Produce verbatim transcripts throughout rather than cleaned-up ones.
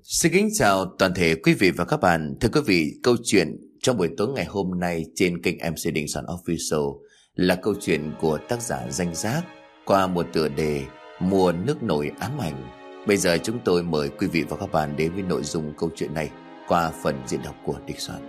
Xin kính chào toàn thể quý vị và các bạn. Thưa quý vị, câu chuyện trong buổi tối ngày hôm nay trên kênh em xê Đình Soạn Official là câu chuyện của tác giả Danh Giác qua một tựa đề Mùa nước nổi ám ảnh. Bây giờ chúng tôi mời quý vị và các bạn đến với nội dung câu chuyện này qua phần diễn đọc của Đình Soạn.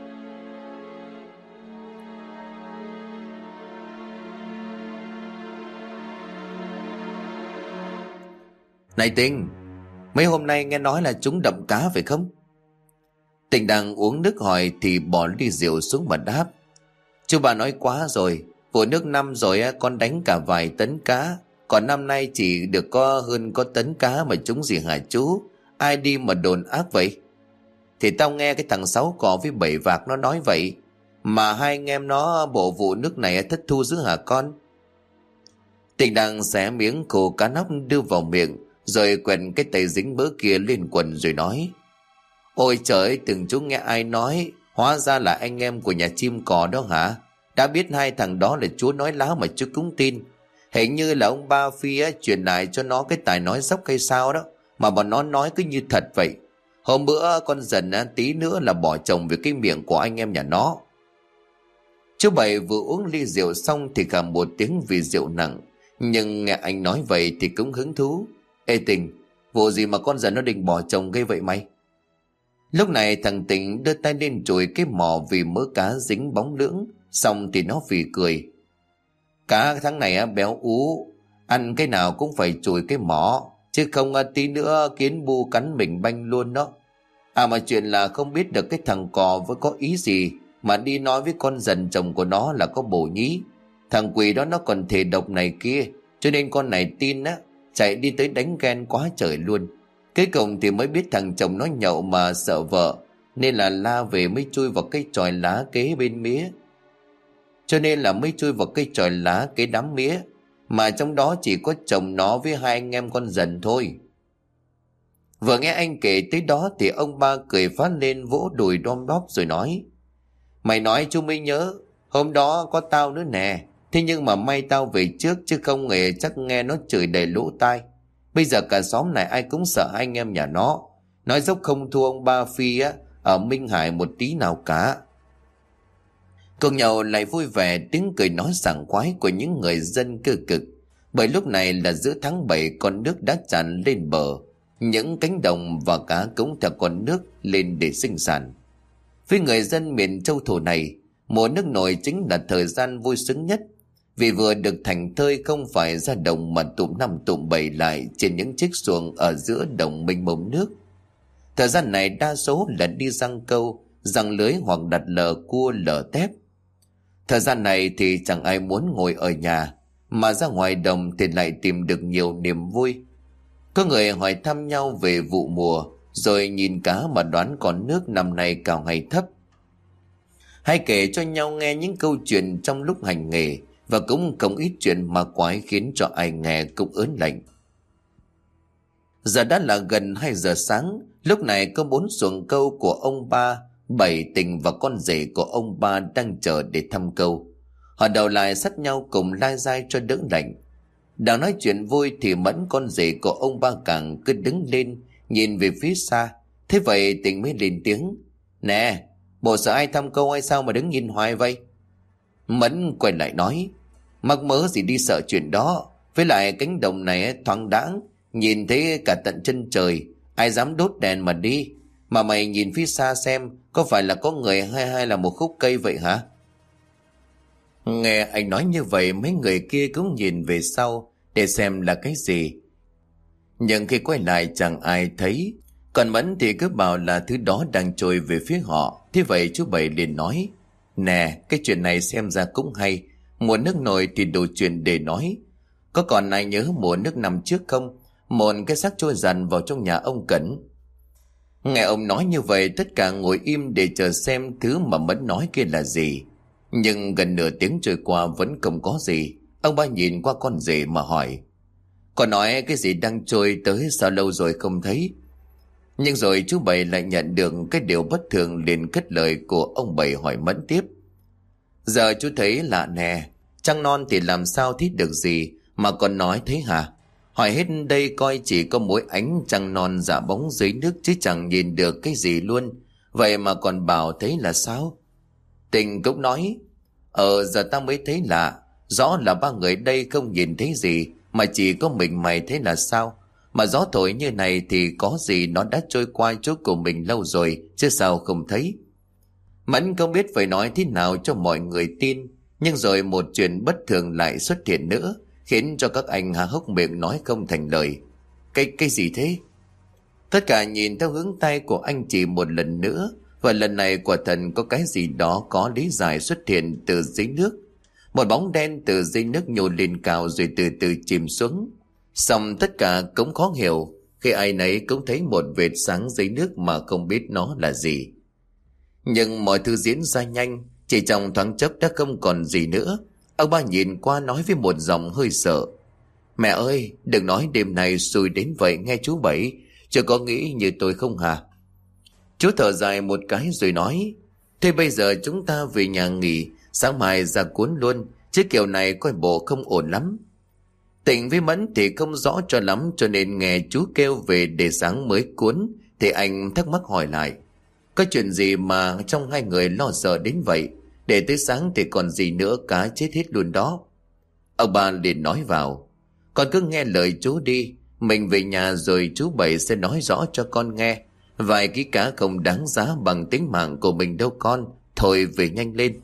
Này Tình, mấy hôm nay nghe nói là chúng đậm cá phải không? Tình đang uống nước hỏi thì bỏ ly rượu xuống mà đáp. Chú bà nói quá rồi, vụ nước năm rồi con đánh cả vài tấn cá, còn năm nay chỉ được có hơn có tấn cá mà chúng gì hả chú? Ai đi mà đồn ác vậy? Thì tao nghe cái thằng Sáu Cò với Bảy Vạc nó nói vậy, mà hai anh em nó bộ vụ nước này thất thu dữ hả con? Tình đang xé miếng khô cá nóc đưa vào miệng, rồi quẹt cái tay dính mỡ kia lên quần rồi nói. Ôi trời ơi, từng chú nghe ai nói, hóa ra là anh em của nhà chim cò đó hả? Đã biết hai thằng đó là chúa nói láo mà chú cũng tin. Hình như là ông Ba Phi á, truyền lại cho nó cái tài nói dốc hay sao đó, mà bọn nó nói cứ như thật vậy. Hôm bữa con dần á, tí nữa là bỏ chồng về cái miệng của anh em nhà nó. Chú Bảy vừa uống ly rượu xong thì cảm một tiếng vì rượu nặng, nhưng nghe anh nói vậy thì cũng hứng thú. Ê Tình, vụ gì mà con dần nó định bỏ chồng gây vậy mày? Lúc này thằng Tình đưa tay lên chùi cái mỏ vì mỡ cá dính bóng lưỡng, xong thì nó phì cười. Cá tháng này béo ú, ăn cái nào cũng phải chùi cái mỏ, chứ không tí nữa kiến bu cắn mình banh luôn đó. À mà chuyện là không biết được cái thằng Cò với có ý gì mà đi nói với con dần chồng của nó là có bổ nhí. Thằng quỷ đó nó còn thề độc này kia, cho nên con này tin á, chạy đi tới đánh ghen quá trời luôn. Cuối cùng thì mới biết thằng chồng nó nhậu mà sợ vợ, nên là la về mới chui vào cây chòi lá kế bên mía. Cho nên là mới chui vào cây chòi lá kế đám mía, mà trong đó chỉ có chồng nó với hai anh em con dần thôi. Vừa nghe anh kể tới đó thì ông Ba cười phát lên vỗ đùi đom đóp rồi nói. Mày nói chú mới nhớ, hôm đó có tao nữa nè. Thế nhưng mà may tao về trước, chứ không ngờ chắc nghe nó chửi đầy lỗ tai. Bây giờ cả xóm này ai cũng sợ anh em nhà nó, nói dốc không thua ông Ba Phi á ở Minh Hải một tí nào cả. Cùng nhau lại vui vẻ tiếng cười nói sảng khoái của những người dân cơ cực. Bởi lúc này là giữa tháng bảy, con nước đã tràn lên bờ, những cánh đồng và cá cũng theo con nước lên để sinh sản. Với người dân miền châu thổ này, mùa nước nổi chính là thời gian vui sướng nhất, vì vừa được thành thơi không phải ra đồng mà tụm năm tụm bảy lại trên những chiếc xuồng ở giữa đồng mênh mông nước. Thời gian này đa số là đi giăng câu, giăng lưới hoặc đặt lờ cua lờ tép. Thời gian này thì chẳng ai muốn ngồi ở nhà, mà ra ngoài đồng thì lại tìm được nhiều niềm vui. Có người hỏi thăm nhau về vụ mùa, rồi nhìn cá mà đoán con nước năm nay cao hay thấp. Hay kể cho nhau nghe những câu chuyện trong lúc hành nghề, và cũng không ít chuyện ma quái khiến cho ai nghe cũng ớn lạnh. Giờ đã là gần hai giờ sáng, lúc này có bốn xuồng câu của ông Ba, Bảy, Tình và con rể của ông Ba đang chờ để thăm câu. Họ đầu lại sát nhau cùng lai dai cho đỡ lạnh. Đang nói chuyện vui thì Mẫn, con rể của ông Ba càng cứ đứng lên nhìn về phía xa. Thế vậy Tình mới lên tiếng. Nè, bộ sợ ai thăm câu hay sao mà đứng nhìn hoài vậy? Mẫn quay lại nói. Mắc mớ gì đi sợ chuyện đó, với lại cánh đồng này thoáng đãng, nhìn thấy cả tận chân trời, ai dám đốt đèn mà đi. Mà mày nhìn phía xa xem, có phải là có người hay hay là một khúc cây vậy hả? Nghe anh nói như vậy, mấy người kia cũng nhìn về sau để xem là cái gì, nhưng khi quay lại chẳng ai thấy. Còn Mẫn thì cứ bảo là thứ đó đang trôi về phía họ. Thế vậy chú Bảy liền nói. Nè, cái chuyện này xem ra cũng hay. Mùa nước nổi thì đủ chuyện để nói. Có còn ai nhớ mùa nước năm trước không? Một cái xác trôi dần vào trong nhà ông Cẩn. Nghe ông nói như vậy, tất cả ngồi im để chờ xem thứ mà Mẫn nói kia là gì. Nhưng gần nửa tiếng trôi qua vẫn không có gì. Ông Ba nhìn qua con rể mà hỏi. Con nói cái gì đang trôi tới sao lâu rồi không thấy? Nhưng rồi chú Bảy lại nhận được cái điều bất thường, liền cất lời của ông Bảy hỏi Mẫn tiếp. Giờ chú thấy lạ nè, trăng non thì làm sao thích được gì mà còn nói thế hả? Hỏi hết đây coi chỉ có mỗi ánh trăng non dạ bóng dưới nước chứ chẳng nhìn được cái gì luôn. Vậy mà còn bảo thấy là sao? Tình cũng nói, Ờ giờ ta mới thấy lạ. Rõ là ba người đây không nhìn thấy gì, mà chỉ có mình mày thấy là sao? Mà gió thổi như này thì có gì nó đã trôi qua chỗ của mình lâu rồi, chứ sao không thấy. Mẫn không biết phải nói thế nào cho mọi người tin. Nhưng rồi một chuyện bất thường lại xuất hiện nữa, khiến cho các anh há hốc miệng nói không thành lời. Cái, cái gì thế? Tất cả nhìn theo hướng tay của anh chị một lần nữa. Và lần này quả thần có cái gì đó có lý giải xuất hiện từ dưới nước. Một bóng đen từ dưới nước nhô lên cao rồi từ từ chìm xuống. Xong tất cả cũng khó hiểu, khi ai nấy cũng thấy một vệt sáng dưới nước mà không biết nó là gì. Nhưng mọi thứ diễn ra nhanh, chỉ trong thoáng chốc đã không còn gì nữa. Ông ba nhìn qua nói với một giọng hơi sợ, Mẹ ơi, đừng nói đêm nay xui đến vậy nghe chú Bảy, chưa có nghĩ như tôi không hả? Chú thở dài một cái rồi nói, Thế bây giờ chúng ta về nhà nghỉ, sáng mai ra cuốn luôn, chứ kiểu này coi bộ không ổn lắm. Tịnh với Mẫn thì không rõ cho lắm, cho nên nghe chú kêu về để sáng mới cuốn, thì anh thắc mắc hỏi lại, có chuyện gì mà trong hai người lo sợ đến vậy? Để tới sáng thì còn gì nữa, cá chết hết luôn đó. Ông ba liền nói vào, con cứ nghe lời chú đi, mình về nhà rồi chú Bảy sẽ nói rõ cho con nghe. Vài ký cá không đáng giá bằng tính mạng của mình đâu con, thôi về nhanh lên.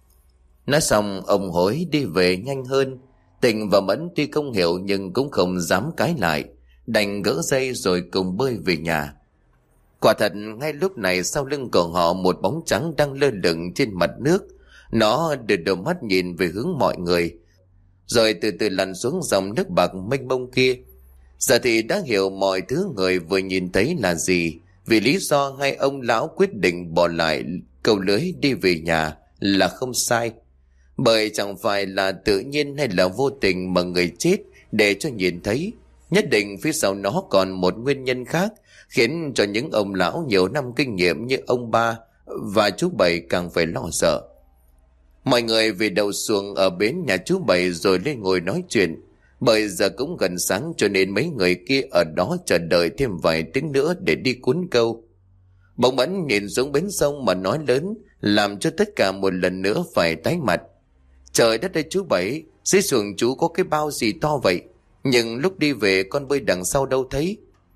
Nói xong ông hối đi về nhanh hơn. Tịnh và Mẫn tuy không hiểu nhưng cũng không dám cãi lại, đành gỡ dây rồi cùng bơi về nhà. Quả thật ngay lúc này sau lưng của họ một bóng trắng đang lơ lửng trên mặt nước. Nó đưa đôi mắt nhìn về hướng mọi người, rồi từ từ lặn xuống dòng nước bạc mênh mông kia. Giờ thì đã hiểu mọi thứ người vừa nhìn thấy là gì, vì lý do hai ông lão quyết định bỏ lại câu lưới đi về nhà là không sai. Bởi chẳng phải là tự nhiên hay là vô tình mà người chết để cho nhìn thấy. Nhất định phía sau nó còn một nguyên nhân khác, khiến cho những ông lão nhiều năm kinh nghiệm như ông ba và chú Bảy càng phải lo sợ. Mọi người về đầu xuồng ở bến nhà chú Bảy rồi lên ngồi nói chuyện. Bởi giờ cũng gần sáng cho nên mấy người kia ở đó chờ đợi thêm vài tiếng nữa để đi cuốn câu. Bỗng Mẫn nhìn xuống bến sông mà nói lớn, làm cho tất cả một lần nữa phải tái mặt. Trời đất ơi chú Bảy, dưới xuồng chú có cái bao gì to vậy? Nhưng lúc đi về con bơi đằng sau đâu thấy.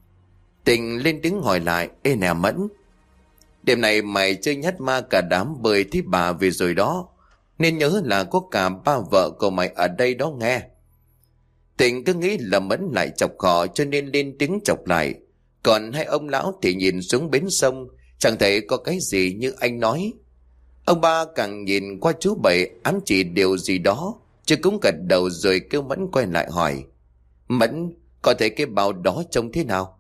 Tình lên tiếng hỏi lại, Ê nè Mẫn, đêm này mày chơi nhát ma cả đám bơi thấy bà về rồi đó. Nên nhớ là có cả ba vợ của mày ở đây đó nghe. Tình cứ nghĩ là Mẫn lại chọc họ cho nên lên tiếng chọc lại. Còn hai ông lão thì nhìn xuống bến sông, chẳng thấy có cái gì như anh nói. Ông ba càng nhìn qua chú Bảy ám chỉ điều gì đó, chứ cũng gật đầu rồi kêu Mẫn quay lại hỏi, Mẫn, có thấy cái bao đó trông thế nào?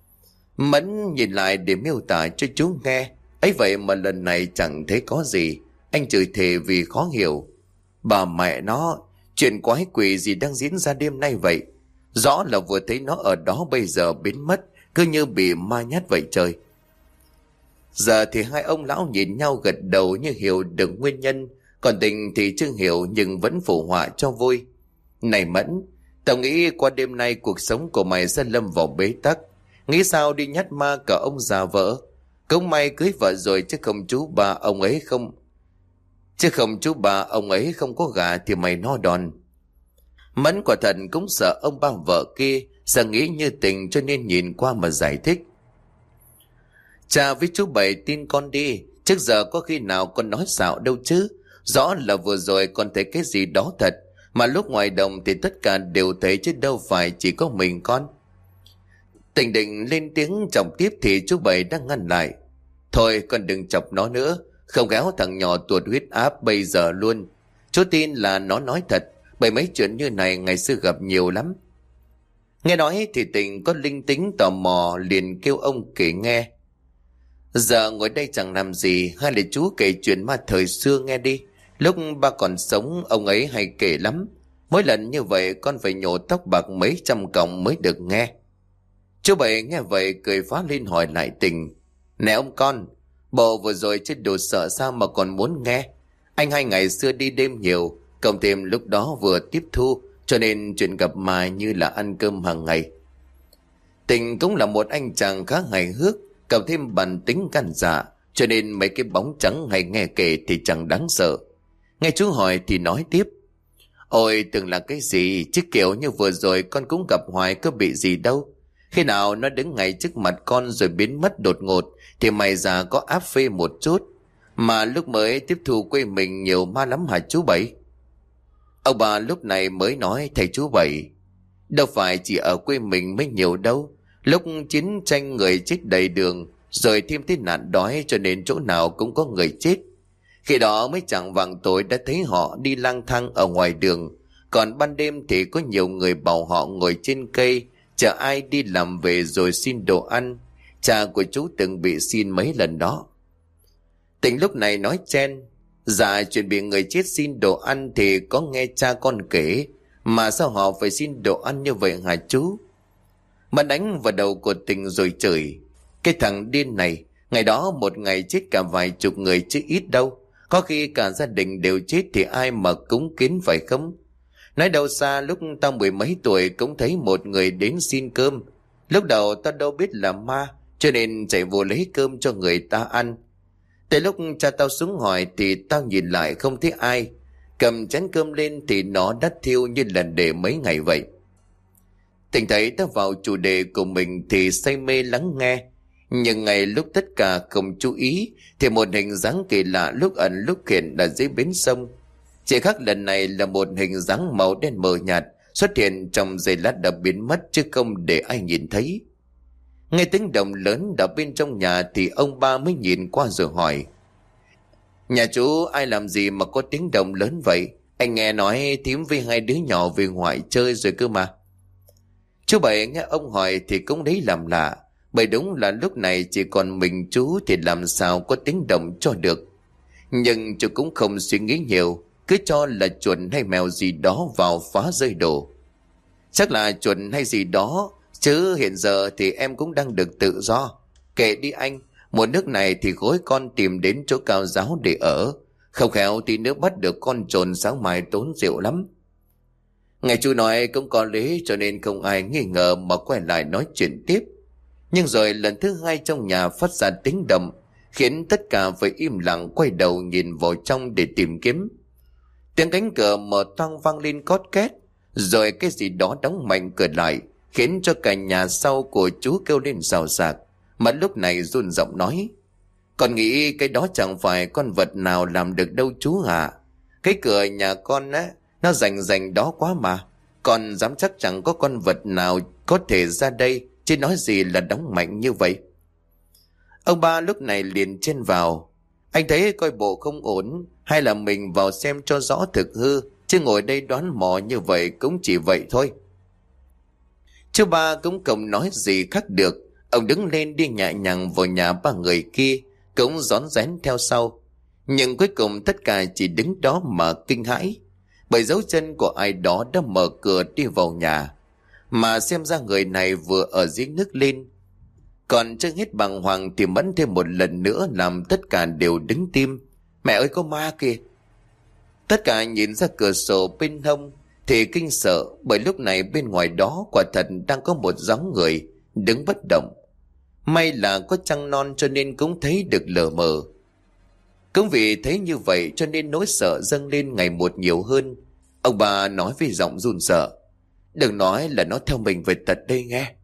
Mẫn nhìn lại để miêu tả cho chú nghe, ấy vậy mà lần này chẳng thấy có gì. Anh chửi thề vì khó hiểu. Bà mẹ nó, chuyện quái quỷ gì đang diễn ra đêm nay vậy? Rõ là vừa thấy nó ở đó bây giờ biến mất, cứ như bị ma nhát vậy trời. Giờ thì hai ông lão nhìn nhau gật đầu như hiểu được nguyên nhân, còn Tình thì chưa hiểu nhưng vẫn phụ họa cho vui. Này Mẫn, tao nghĩ qua đêm nay cuộc sống của mày sẽ lâm vào bế tắc. Nghĩ sao đi nhát ma cả ông già vợ? Cũng may cưới vợ rồi chứ không chú bà ông ấy không Chứ không chú bà ông ấy không có gà thì mày no đòn. Mẫn quả thật cũng sợ ông ba vợ kia sẽ nghĩ như Tình cho nên nhìn qua mà giải thích. Cha với chú Bảy tin con đi, trước giờ có khi nào con nói xạo đâu chứ. Rõ là vừa rồi con thấy cái gì đó thật, mà lúc ngoài đồng thì tất cả đều thấy chứ đâu phải chỉ có mình con. Tình định lên tiếng chọc tiếp thì chú Bảy đang ngăn lại. Thôi con đừng chọc nó nữa, không khéo thằng nhỏ tuột huyết áp bây giờ luôn. Chú tin là nó nói thật, bởi mấy chuyện như này ngày xưa gặp nhiều lắm. Nghe nói thì Tình có linh tính tò mò liền kêu ông kể nghe. Giờ ngồi đây chẳng làm gì, hay là chú kể chuyện ma thời xưa nghe đi. Lúc ba còn sống ông ấy hay kể lắm. Mỗi lần như vậy con phải nhổ tóc bạc mấy trăm cọng mới được nghe. Chú Bảy nghe vậy cười phá lên hỏi lại Tình. Nè ông con, bộ vừa rồi chết đồ sợ sao mà còn muốn nghe? Anh hai ngày xưa đi đêm nhiều, cộng thêm lúc đó vừa tiếp thu, cho nên chuyện gặp ma như là ăn cơm hàng ngày. Tình cũng là một anh chàng khá hài hước, cộng thêm bản tính gan dạ, cho nên mấy cái bóng trắng hay nghe kể thì chẳng đáng sợ. Nghe chú hỏi thì nói tiếp: Ôi tưởng là cái gì, chứ kiểu như vừa rồi con cũng gặp hoài có bị gì đâu. Khi nào nó đứng ngay trước mặt con rồi biến mất đột ngột thì mày già có áp phê một chút. Mà lúc mới tiếp thu quê mình nhiều ma lắm hả chú Bảy? Ông bà lúc này mới nói: Thầy chú Bảy, đâu phải chỉ ở quê mình mới nhiều đâu. Lúc chiến tranh người chết đầy đường, rồi thêm cái nạn đói cho nên chỗ nào cũng có người chết. Khi đó mới chẳng vàng tối đã thấy họ đi lang thang ở ngoài đường. Còn ban đêm thì có nhiều người bảo họ ngồi trên cây chờ ai đi làm về rồi xin đồ ăn. Cha của chú từng bị xin mấy lần đó. Tình lúc này nói chen: Dạ chuyện bị người chết xin đồ ăn thì có nghe cha con kể, mà sao họ phải xin đồ ăn như vậy hả chú? Mà đánh vào đầu của Tình rồi chửi: Cái thằng điên này, ngày đó một ngày chết cả vài chục người chứ ít đâu. Có khi cả gia đình đều chết thì ai mà cúng kiến phải không? Nói đâu xa lúc tao mười mấy tuổi cũng thấy một người đến xin cơm. Lúc đầu tao đâu biết là ma, cho nên chạy vô lấy cơm cho người ta ăn. Tới lúc cha tao xuống hỏi thì tao nhìn lại không thấy ai. Cầm chén cơm lên thì nó đã thiêu như lần để mấy ngày vậy. Tình thấy tao vào chủ đề của mình thì say mê lắng nghe. Nhưng ngày lúc tất cả không chú ý thì một hình dáng kỳ lạ lúc ẩn lúc hiện ở dưới bến sông. Chỉ khác lần này là một hình dáng màu đen mờ nhạt xuất hiện trong giây lát đã biến mất chứ không để ai nhìn thấy. Nghe tiếng động lớn ở bên trong nhà thì ông ba mới nhìn qua rồi hỏi: Nhà chú ai làm gì mà có tiếng động lớn vậy? Anh nghe nói thím với hai đứa nhỏ về ngoại chơi rồi cơ mà. Chú Bảy nghe ông hỏi thì cũng lấy làm lạ, bởi đúng là lúc này chỉ còn mình chú thì làm sao có tiếng động cho được. Nhưng chú cũng không suy nghĩ nhiều, cứ cho là chuột hay mèo gì đó vào phá rơi đồ. Chắc là chuột hay gì đó, chứ hiện giờ thì em cũng đang được tự do. Kệ đi anh, mùa nước này thì gối con tìm đến chỗ cao giáo để ở. Không khéo thì nếu bắt được con trồn sáng mai tốn rượu lắm. Nghe chú nói cũng có lý cho nên không ai nghi ngờ mà quay lại nói chuyện tiếp. Nhưng rồi lần thứ hai trong nhà phát ra tiếng động, khiến tất cả phải im lặng quay đầu nhìn vào trong để tìm kiếm. Tiếng cánh cửa mở toang vang lên cót két, rồi cái gì đó đóng mạnh cửa lại, khiến cho cả nhà sau của chú kêu lên xào xạc. Mà lúc này run giọng nói: Con nghĩ cái đó chẳng phải con vật nào làm được đâu chú hả? Cái cửa nhà con á, nó rành rành đó quá mà. Con dám chắc chẳng có con vật nào có thể ra đây, chứ nói gì là đóng mạnh như vậy. Ông ba lúc này liền chen vào: Anh thấy coi bộ không ổn, hay là mình vào xem cho rõ thực hư, chứ ngồi đây đoán mò như vậy cũng chỉ vậy thôi. Chú ba cũng không nói gì khác được. Ông đứng lên đi nhẹ nhàng vào nhà ba người kia, cũng rón rén theo sau. Nhưng cuối cùng tất cả chỉ đứng đó mà kinh hãi, bởi dấu chân của ai đó đã mở cửa đi vào nhà. Mà xem ra người này vừa ở dưới nước lên. Còn chưa hết bàng hoàng thì Mẫn thêm một lần nữa làm tất cả đều đứng tim. Mẹ ơi, có ma kìa! Tất cả nhìn ra cửa sổ bên hông thì kinh sợ, bởi lúc này bên ngoài đó quả thật đang có một dáng người đứng bất động. May là có trăng non cho nên cũng thấy được lờ mờ. Cũng vì thấy như vậy cho nên nỗi sợ dâng lên ngày một nhiều hơn. Ông bà nói với giọng run sợ: Đừng nói là nó theo mình về tận đây nghe.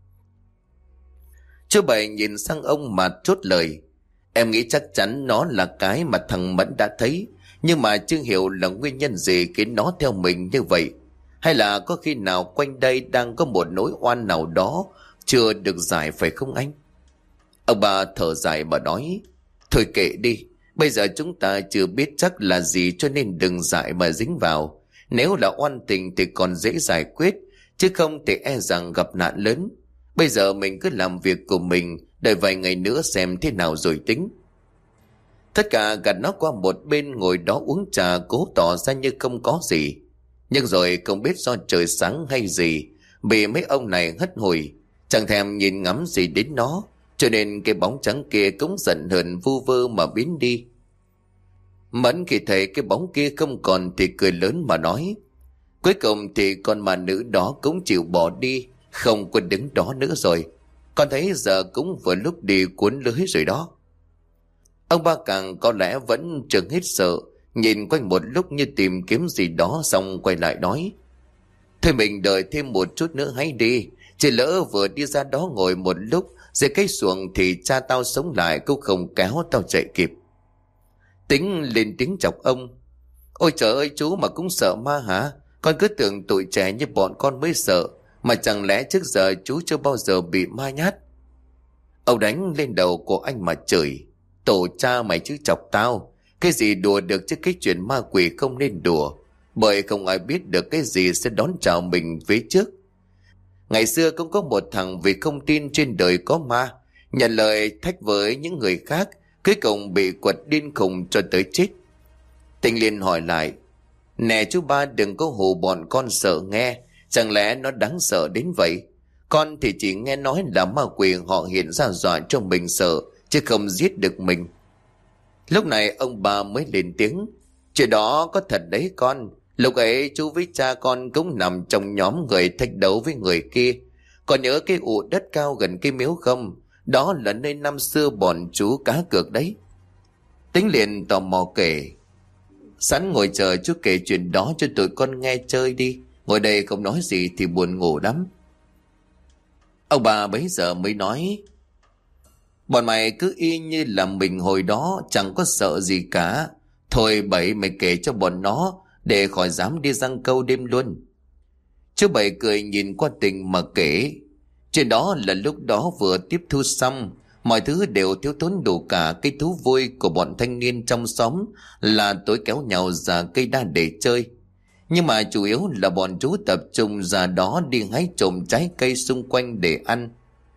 Chú Bảy nhìn sang ông mà chốt lời: Em nghĩ chắc chắn nó là cái mà thằng Mẫn đã thấy, nhưng mà chưa hiểu là nguyên nhân gì khiến nó theo mình như vậy. Hay là có khi nào quanh đây đang có một nỗi oan nào đó chưa được giải phải không anh? Ông bà thở dài mà nói: Thôi kệ đi, bây giờ chúng ta chưa biết chắc là gì cho nên đừng dại mà dính vào. Nếu là oan tình thì còn dễ giải quyết, chứ không thì e rằng gặp nạn lớn. Bây giờ mình cứ làm việc của mình, đợi vài ngày nữa xem thế nào rồi tính. Tất cả gạt nó qua một bên ngồi đó uống trà, cố tỏ ra như không có gì. Nhưng rồi không biết do trời sáng hay gì, bị mấy ông này hất hủi, chẳng thèm nhìn ngắm gì đến nó, cho nên cái bóng trắng kia cũng giận hờn vu vơ mà biến đi. Mẫn khi thấy cái bóng kia không còn thì cười lớn mà nói: Cuối cùng thì con ma nữ đó cũng chịu bỏ đi, không còn đứng đó nữa rồi. Con thấy giờ cũng vừa lúc đi cuốn lưới rồi đó. Ông Ba Càng có lẽ vẫn chưa hết sợ, nhìn quanh một lúc như tìm kiếm gì đó, xong quay lại nói: Thôi mình đợi thêm một chút nữa hãy đi. Chỉ lỡ vừa đi ra đó ngồi một lúc dưới cái xuồng thì cha tao sống lại cũng không kéo tao chạy kịp. Tính lên tiếng chọc ông: Ôi trời ơi, chú mà cũng sợ ma hả? Con cứ tưởng tụi trẻ như bọn con mới sợ, mà chẳng lẽ trước giờ chú chưa bao giờ bị ma nhát? Ông đánh lên đầu của anh mà chửi: Tổ cha mày chứ chọc tao. Cái gì đùa được chứ cái chuyện ma quỷ không nên đùa, bởi không ai biết được cái gì sẽ đón chào mình phía trước. Ngày xưa cũng có một thằng vì không tin trên đời có ma, nhận lời thách với những người khác, cuối cùng bị quật điên khùng cho tới chết. Tình liền hỏi lại: Nè chú Ba, đừng có hù bọn con sợ nghe. Chẳng lẽ nó đáng sợ đến vậy? Con thì chỉ nghe nói là ma quỷ họ hiện ra dọa cho mình sợ, chứ không giết được mình. Lúc này ông Ba mới lên tiếng: Chuyện đó có thật đấy con. Lúc ấy chú với cha con cũng nằm trong nhóm người thách đấu với người kia. Còn nhớ cái ụ đất cao gần cái miếu không? Đó là nơi năm xưa bọn chú cá cược đấy. Tính liền tò mò kể: Sẵn ngồi chờ chú kể chuyện đó cho tụi con nghe chơi đi. Ngồi đây không nói gì thì buồn ngủ lắm. Ông bà bấy giờ mới nói: Bọn mày cứ y như là mình hồi đó, chẳng có sợ gì cả. Thôi Bảy mày kể cho bọn nó, để khỏi dám đi giăng câu đêm luôn. Chú Bảy cười nhìn qua Tình mà kể. Chuyện đó là lúc đó vừa tiếp thu xong, mọi thứ đều thiếu thốn đủ cả. Cái thú vui của bọn thanh niên trong xóm là tối kéo nhau ra cây đa để chơi. Nhưng mà chủ yếu là bọn chú tập trung ra đó đi hái trộm trái cây xung quanh để ăn.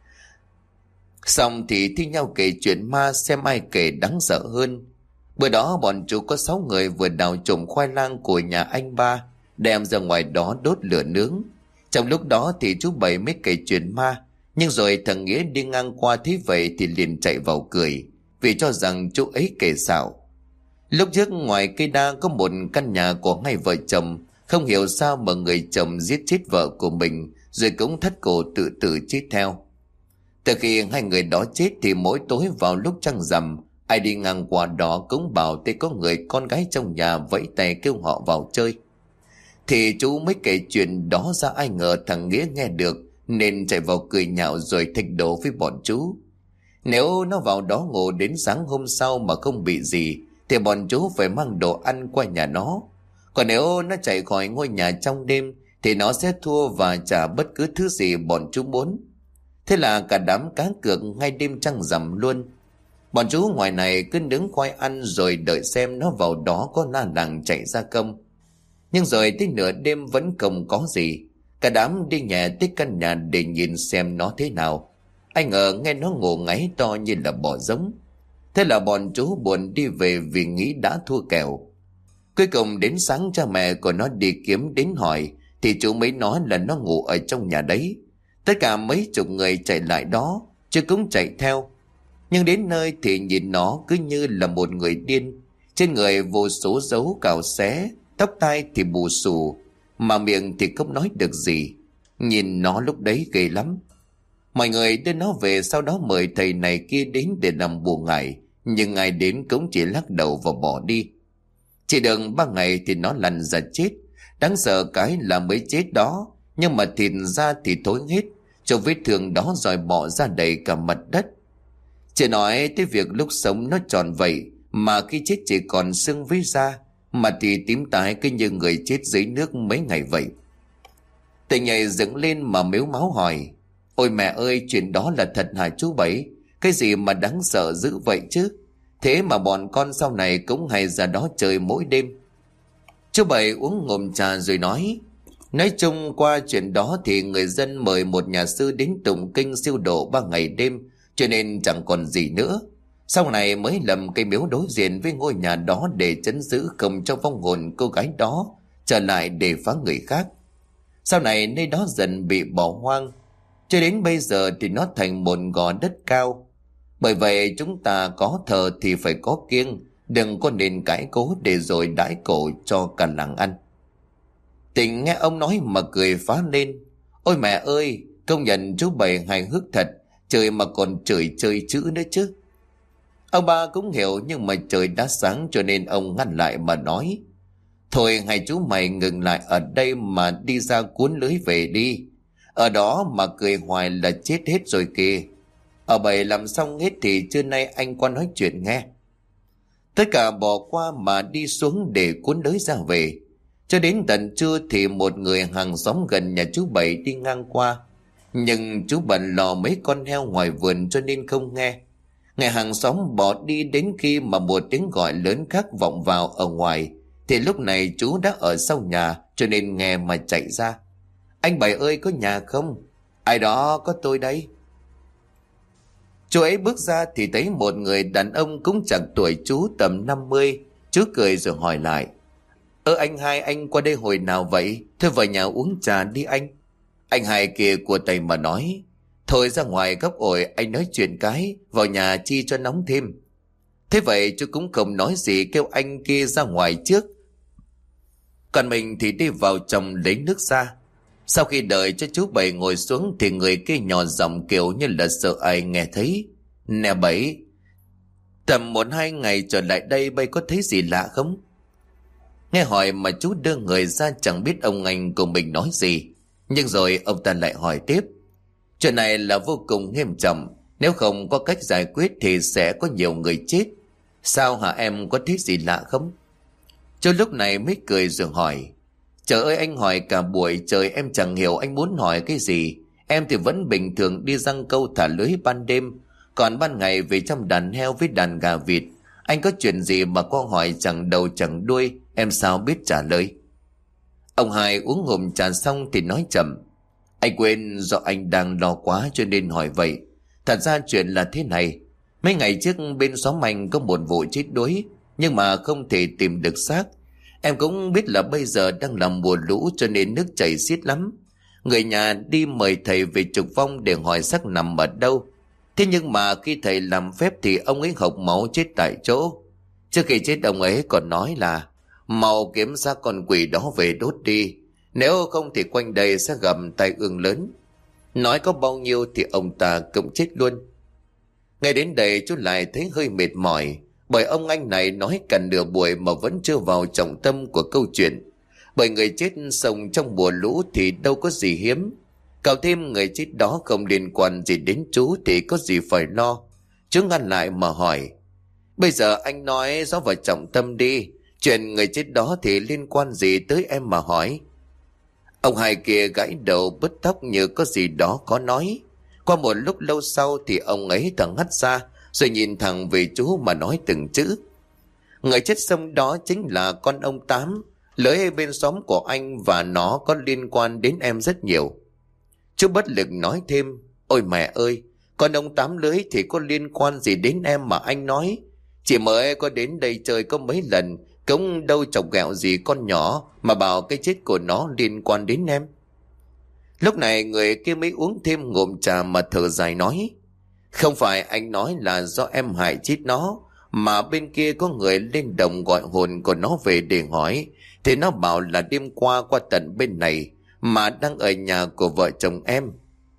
Xong thì thi nhau kể chuyện ma xem ai kể đáng sợ hơn. Bữa đó bọn chú có sáu người vừa đào trộm khoai lang của nhà anh Ba, đem ra ngoài đó đốt lửa nướng. Trong lúc đó thì chú Bảy mới kể chuyện ma, nhưng rồi thằng Nghĩa đi ngang qua thấy vậy thì liền chạy vào cười, vì cho rằng chú ấy kể xạo. Lúc trước ngoài cây đa có một căn nhà của hai vợ chồng, không hiểu sao mà người chồng giết chết vợ của mình, rồi cũng thắt cổ tự tử chết theo. Từ khi hai người đó chết thì mỗi tối vào lúc trăng rằm, ai đi ngang qua đó cũng bảo thấy có người con gái trong nhà vẫy tay kêu họ vào chơi. Thì chú mới kể chuyện đó ra, ai ngờ thằng Nghĩa nghe được nên chạy vào cười nhạo rồi thách đố với bọn chú. Nếu nó vào đó ngủ đến sáng hôm sau mà không bị gì thì bọn chú phải mang đồ ăn qua nhà nó. Còn nếu nó chạy khỏi ngôi nhà trong đêm thì nó sẽ thua và trả bất cứ thứ gì bọn chú muốn. Thế là cả đám cá cược ngay đêm trăng rằm luôn. Bọn chú ngoài này cứ nướng khoai ăn rồi đợi xem nó vào đó có la làng chạy ra công. Nhưng rồi tới nửa đêm vẫn không có gì. Cả đám đi nhẹ tới căn nhà để nhìn xem nó thế nào. Ai ngờ nghe nó ngủ ngáy to như là bò giống. Thế là bọn chú buồn đi về vì nghĩ đã thua kèo. Cuối cùng đến sáng cha mẹ của nó đi kiếm đến hỏi thì chú mới nói là nó ngủ ở trong nhà đấy. Tất cả mấy chục người chạy lại đó, chứ cũng chạy theo. Nhưng đến nơi thì nhìn nó cứ như là một người điên. Trên người vô số dấu cào xé, tóc tai thì bù xù, mà miệng thì không nói được gì. Nhìn nó lúc đấy ghê lắm. Mọi người đưa nó về, sau đó mời thầy này kia đến để làm bùa ngải, nhưng ai đến cũng chỉ lắc đầu và bỏ đi. Chỉ được ba ngày thì nó lăn ra chết. Đáng sợ cái là mới chết đó, nhưng mà thịt da thì thối hết, chỗ vết thương đó rồi bỏ ra đầy cả mặt đất. Chỉ nói tới việc lúc sống nó tròn vậy, mà khi chết chỉ còn xương với da, mà thì tím tái cứ như người chết dưới nước mấy ngày vậy. Tình nhảy dựng lên mà mếu máu hỏi: Ôi mẹ ơi, chuyện đó là thật hả chú Bảy? Cái gì mà đáng sợ dữ vậy chứ? Thế mà bọn con sau này cũng hay ra đó chơi mỗi đêm. Chú Bảy uống ngụm trà rồi nói: Nói chung qua chuyện đó thì người dân mời một nhà sư đến tụng kinh siêu độ ba ngày đêm, cho nên chẳng còn gì nữa. Sau này mới lầm cây miếu đối diện với ngôi nhà đó để trấn giữ không cho vong hồn cô gái đó trở lại để phá người khác. Sau này nơi đó dần bị bỏ hoang, cho đến bây giờ thì nó thành một gò đất cao. Bởi vậy chúng ta có thờ thì phải có kiêng, đừng có nên cãi cố để rồi đãi cổ cho cả làng ăn. Tình nghe ông nói mà cười phá lên. Ôi mẹ ơi, công nhận chú Bảy hài hước thật, trời mà còn chửi chơi chữ nữa chứ. Ông ba cũng hiểu, nhưng mà trời đã sáng cho nên ông ngăn lại mà nói: Thôi hai chú mày ngừng lại ở đây mà đi ra cuốn lưới về đi. Ở đó mà cười hoài là chết hết rồi kìa. Ở Bảy làm xong hết thì trưa nay anh qua nói chuyện nghe. Tất cả bỏ qua mà đi xuống để cuốn lưới ra về. Cho đến tận trưa thì một người hàng xóm gần nhà chú Bảy đi ngang qua. Nhưng chú bận lò mấy con heo ngoài vườn cho nên không nghe. Người hàng xóm bỏ đi đến khi mà một tiếng gọi lớn khác vọng vào ở ngoài. Thì lúc này chú đã ở sau nhà cho nên nghe mà chạy ra. Anh Bảy ơi, có nhà không? Ai đó? Có tôi đây. Chú ấy bước ra thì thấy một người đàn ông cũng chẳng tuổi chú, tầm năm mươi. Chú cười rồi hỏi lại: Ơ anh hai, anh qua đây hồi nào vậy? Thôi vào nhà uống trà đi anh. Anh hai kia của tay mà nói: Thôi ra ngoài góc ổi anh nói chuyện cái, vào nhà chi cho nóng thêm. Thế vậy chú cũng không nói gì, kêu anh kia ra ngoài trước. Còn mình thì đi vào trong lấy nước ra. Sau khi đợi cho chú Bảy ngồi xuống thì người kia nhỏ giọng kiểu như là sợ ai nghe thấy: Nè Bảy, tầm một hai ngày trở lại đây bay có thấy gì lạ không? Nghe hỏi mà chú đưa người ra, chẳng biết ông anh của mình nói gì. Nhưng rồi ông ta lại hỏi tiếp: Chuyện này là vô cùng nghiêm trọng, nếu không có cách giải quyết thì sẽ có nhiều người chết. Sao hả em, có thấy gì lạ không? Chú lúc này mới cười rồi hỏi: Trời ơi, anh hỏi cả buổi trời em chẳng hiểu anh muốn hỏi cái gì. Em thì vẫn bình thường đi giăng câu thả lưới ban đêm, còn ban ngày về chăm đàn heo với đàn gà vịt. Anh có chuyện gì mà có hỏi chẳng đầu chẳng đuôi, em sao biết trả lời. Ông hai uống ngụm trà xong thì nói chậm: Anh quên, do anh đang lo quá cho nên hỏi vậy. Thật ra chuyện là thế này. Mấy ngày trước bên xóm anh có một vụ chết đuối, nhưng mà không thể tìm được xác. Em cũng biết là bây giờ đang là mùa lũ cho nên nước chảy xiết lắm. Người nhà đi mời thầy về trục vong để hỏi xác nằm ở đâu. Thế nhưng mà khi thầy làm phép thì ông ấy hộc máu chết tại chỗ. Trước khi chết ông ấy còn nói là: Mau kiếm xác con quỷ đó về đốt đi, nếu không thì quanh đây sẽ gặp tai ương lớn. Nói có bao nhiêu thì ông ta cũng chết luôn. Ngay đến đây chú lại thấy hơi mệt mỏi, bởi ông anh này nói cả nửa buổi mà vẫn chưa vào trọng tâm của câu chuyện. Bởi người chết sống trong mùa lũ thì đâu có gì hiếm. Cậu thêm người chết đó không liên quan gì đến chú thì có gì phải lo. Chú ngăn lại mà hỏi: Bây giờ anh nói rõ vào trọng tâm đi. Chuyện người chết đó thì liên quan gì tới em mà hỏi? Ông hai kia gãi đầu bứt tóc như có gì đó có nói. Qua một lúc lâu sau thì ông ấy thở hắt ra, rồi nhìn thẳng về chú mà nói từng chữ: Người chết xong đó chính là con ông Tám, lưới bên xóm của anh, và nó có liên quan đến em rất nhiều. Chú bất lực nói thêm: Ôi mẹ ơi, con ông Tám lưới thì có liên quan gì đến em mà anh nói? Chỉ mới có đến đây chơi có mấy lần, cũng đâu chọc ghẹo gì con nhỏ mà bảo cái chết của nó liên quan đến em. Lúc này người kia mới uống thêm ngụm trà mà thở dài nói: Không phải anh nói là do em hại chết nó, mà bên kia có người lên đồng gọi hồn của nó về để hỏi, thì nó bảo là đêm qua qua tận bên này mà đang ở nhà của vợ chồng em.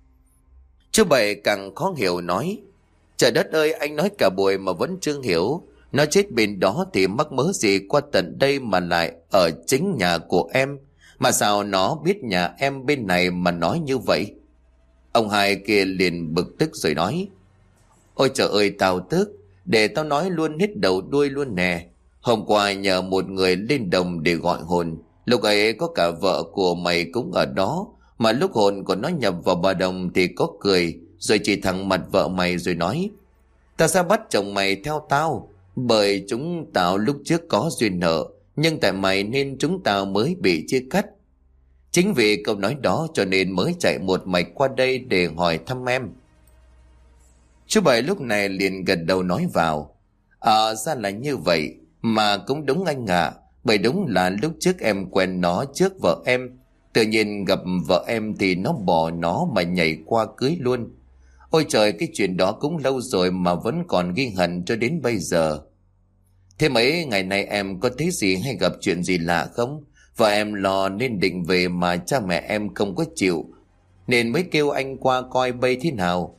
Chú Bảy càng khó hiểu nói: Trời đất ơi, anh nói cả buổi mà vẫn chưa hiểu. Nó chết bên đó thì mắc mớ gì qua tận đây mà lại ở chính nhà của em? Mà sao nó biết nhà em bên này mà nói như vậy? Ông hai kia liền bực tức rồi nói: Ôi trời ơi, tao tức, để tao nói luôn hết đầu đuôi luôn nè. Hôm qua nhờ một người lên đồng để gọi hồn. Lúc ấy có cả vợ của mày cũng ở đó. Mà lúc hồn của nó nhập vào bà đồng thì có cười, rồi chỉ thẳng mặt vợ mày rồi nói: Tao sẽ bắt chồng mày theo tao, bởi chúng tao lúc trước có duyên nợ, nhưng tại mày nên chúng tao mới bị chia cắt. Chính vì câu nói đó cho nên mới chạy một mạch qua đây để hỏi thăm em. Chú Bảy lúc này liền gật đầu nói vào: À ra là như vậy, mà cũng đúng anh ạ. À, bởi đúng là lúc trước em quen nó trước vợ em, tự nhiên gặp vợ em thì nó bỏ nó mà nhảy qua cưới luôn. Ôi trời, cái chuyện đó cũng lâu rồi mà vẫn còn ghi hận cho đến bây giờ. Thế mấy ngày nay em có thấy gì hay gặp chuyện gì lạ không? Vợ em lo nên định về mà cha mẹ em không có chịu, nên mới kêu anh qua coi bây thế nào.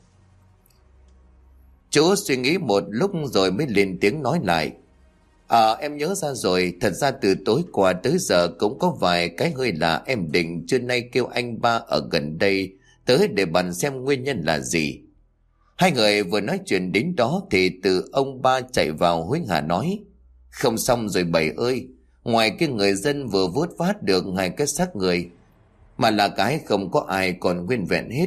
Chú suy nghĩ một lúc rồi mới lên tiếng nói lại. À, em nhớ ra rồi, thật ra từ tối qua tới giờ cũng có vài cái hơi lạ. Em định trưa nay kêu anh ba ở gần đây tới để bàn xem nguyên nhân là gì. Hai người vừa nói chuyện đến đó thì từ ông ba chạy vào hối hả nói: Không xong rồi Bảy ơi, ngoài cái người dân vừa vuốt vát được hai cái xác người, mà là cái không có ai còn nguyên vẹn hết.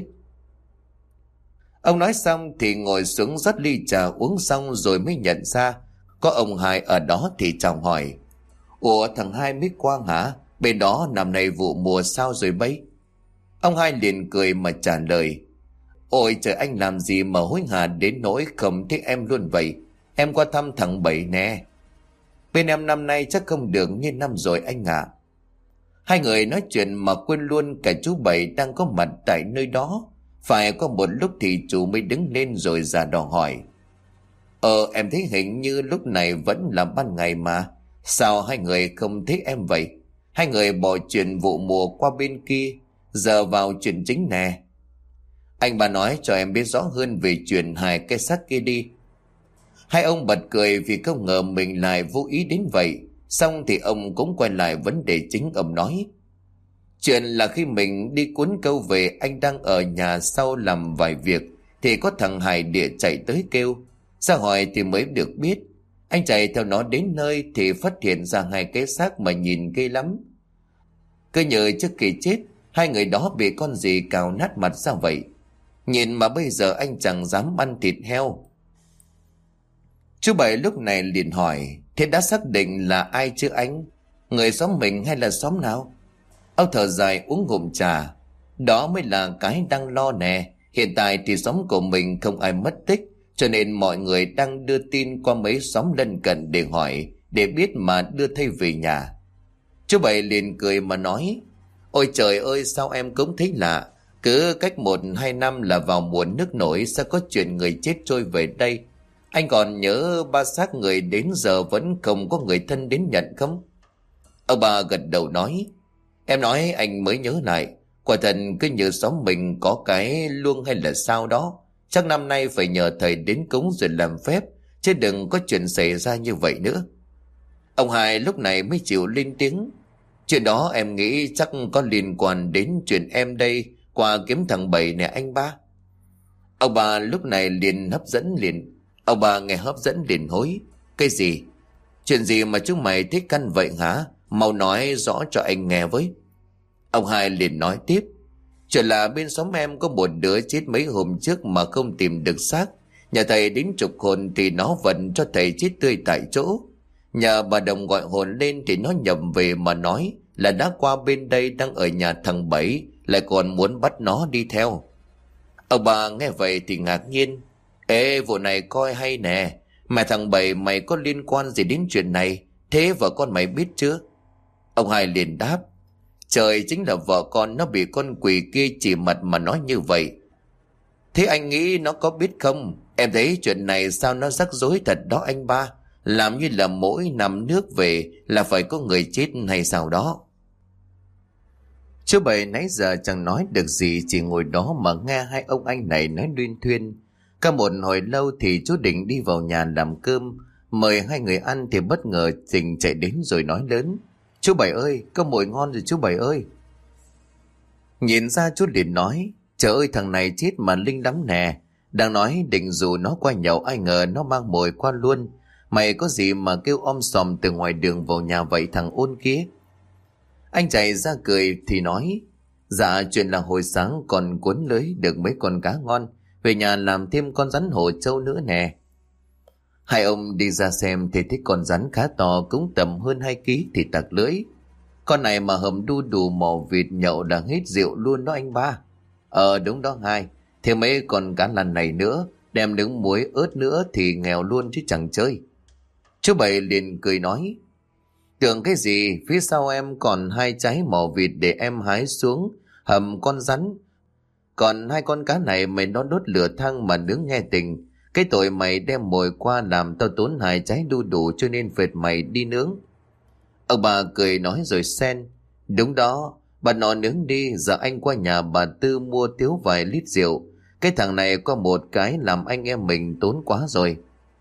Ông nói xong thì ngồi xuống rót ly trà uống xong rồi mới nhận ra có ông Hai ở đó thì chào hỏi: Ủa thằng Hai mới qua hả? Bên đó năm nay vụ mùa sao rồi bấy? Ông Hai liền cười mà trả lời: Ôi trời, anh làm gì mà hối hả đến nỗi không thích em luôn vậy? Em qua thăm thằng Bảy nè. Bên em năm nay chắc không được như năm rồi anh ạ. À. Hai người nói chuyện mà quên luôn cả chú Bảy đang có mặt tại nơi đó. Phải có một lúc thì chú mới đứng lên rồi ra đò hỏi: Ờ em thấy hình như lúc này vẫn là ban ngày mà, sao hai người không thích em vậy? Hai người bỏ chuyện vụ mùa qua bên kia, giờ vào chuyện chính nè. Anh bà nói cho em biết rõ hơn về chuyện hai cái xác kia đi. Hai ông bật cười vì không ngờ mình lại vô ý đến vậy. Xong thì ông cũng quay lại vấn đề chính. Ông nói: Chuyện là khi mình đi cuốn câu về, anh đang ở nhà sau làm vài việc thì có thằng Hải Địa chạy tới kêu. Ra hỏi thì mới được biết. Anh chạy theo nó đến nơi thì phát hiện ra hai cái xác mà nhìn ghê lắm. Cứ nhờ trước khi chết, hai người đó bị con gì cào nát mặt ra vậy. Nhìn mà bây giờ anh chẳng dám ăn thịt heo. Chú Bảy lúc này liền hỏi: Thế đã xác định là ai chưa anh? Người xóm mình hay là xóm nào? Ông thở dài uống ngụm trà. Đó mới là cái đang lo nè. Hiện tại thì xóm của mình không ai mất tích, cho nên mọi người đang đưa tin qua mấy xóm lân cận để hỏi, để biết mà đưa thây về nhà. Chú Bảy liền cười mà nói: Ôi trời ơi, sao em cũng thấy lạ. Cứ cách một hai năm là vào mùa nước nổi, sao có chuyện người chết trôi về đây? Anh còn nhớ ba xác người đến giờ vẫn không có người thân đến nhận không? Ông bà gật đầu nói: Em nói anh mới nhớ lại. Quả thật cứ như xóm mình có cái luông hay là sao đó. Chắc năm nay phải nhờ thầy đến cúng rồi làm phép, chứ đừng có chuyện xảy ra như vậy nữa. Ông Hai lúc này mới chịu lên tiếng: Chuyện đó em nghĩ chắc có liên quan đến chuyện em đây qua kiếm thằng Bảy nè anh ba. Ông bà lúc này liền hấp dẫn liền. Ông bà nghe hấp dẫn liền hối: Cái gì? Chuyện gì mà chúng mày thích căn vậy hả? Mau nói rõ cho anh nghe với. Ông Hai liền nói tiếp: Chuyện là bên xóm em có một đứa chết mấy hôm trước mà không tìm được xác. Nhà thầy đến trục hồn thì nó vận cho thầy chết tươi tại chỗ. Nhờ bà Đồng gọi hồn lên thì nó nhầm về mà nói là đã qua bên đây đang ở nhà thằng Bảy, lại còn muốn bắt nó đi theo. Ông bà nghe vậy thì ngạc nhiên: Ê, vụ này coi hay nè. Mà thằng Bảy mày có liên quan gì đến chuyện này? Thế vợ con mày biết chưa? Ông Hai liền đáp: Trời, chính là vợ con nó bị con quỷ kia chỉ mặt mà nói như vậy. Thế anh nghĩ nó có biết không? Em thấy chuyện này sao nó rắc rối thật đó anh ba. Làm như là mỗi năm nước về là phải có người chết hay sao đó. Chú Bảy nãy giờ chẳng nói được gì, chỉ ngồi đó mà nghe hai ông anh này nói luyên thuyên. Cả một hồi lâu thì chú định đi vào nhà làm cơm, mời hai người ăn thì bất ngờ Trình chạy đến rồi nói lớn: Chú Bảy ơi, cơm nguội ngon rồi chú Bảy ơi. Nhìn ra chú liền nói: Trời ơi, thằng này chết mà linh lắm nè. Đang nói định rủ nó qua nhậu, ai ngờ nó mang mồi qua luôn. Mày có gì mà kêu om sòm từ ngoài đường vào nhà vậy thằng ôn kia? Anh chạy ra cười thì nói: Dạ, chuyện là hồi sáng còn cuốn lưới được mấy con cá ngon, về nhà làm thêm con rắn hổ trâu nữa nè. Hai ông đi ra xem thì thấy con rắn khá to, cũng tầm hơn hai ký thì tặc lưỡi. Con này mà hầm đu đủ mỏ vịt nhậu đã hết rượu luôn đó anh ba. Ờ đúng đó Hai. Thêm mấy con cá lăn này nữa, đem nướng muối ớt nữa thì nghèo luôn chứ chẳng chơi. Chú Bảy liền cười nói: Tưởng cái gì, phía sau em còn hai trái mỏ vịt để em hái xuống hầm con rắn. Còn hai con cá này mày nó đốt lửa than mà nướng nghe tình. Cái tội mày đem mồi qua làm tao tốn hai trái đu đủ cho nên phệt mày đi nướng. Ông bà cười nói rồi xen: Đúng đó, bà nọ nướng đi, giờ anh qua nhà bà Tư mua thiếu vài lít rượu. Cái thằng này có một cái làm anh em mình tốn quá rồi.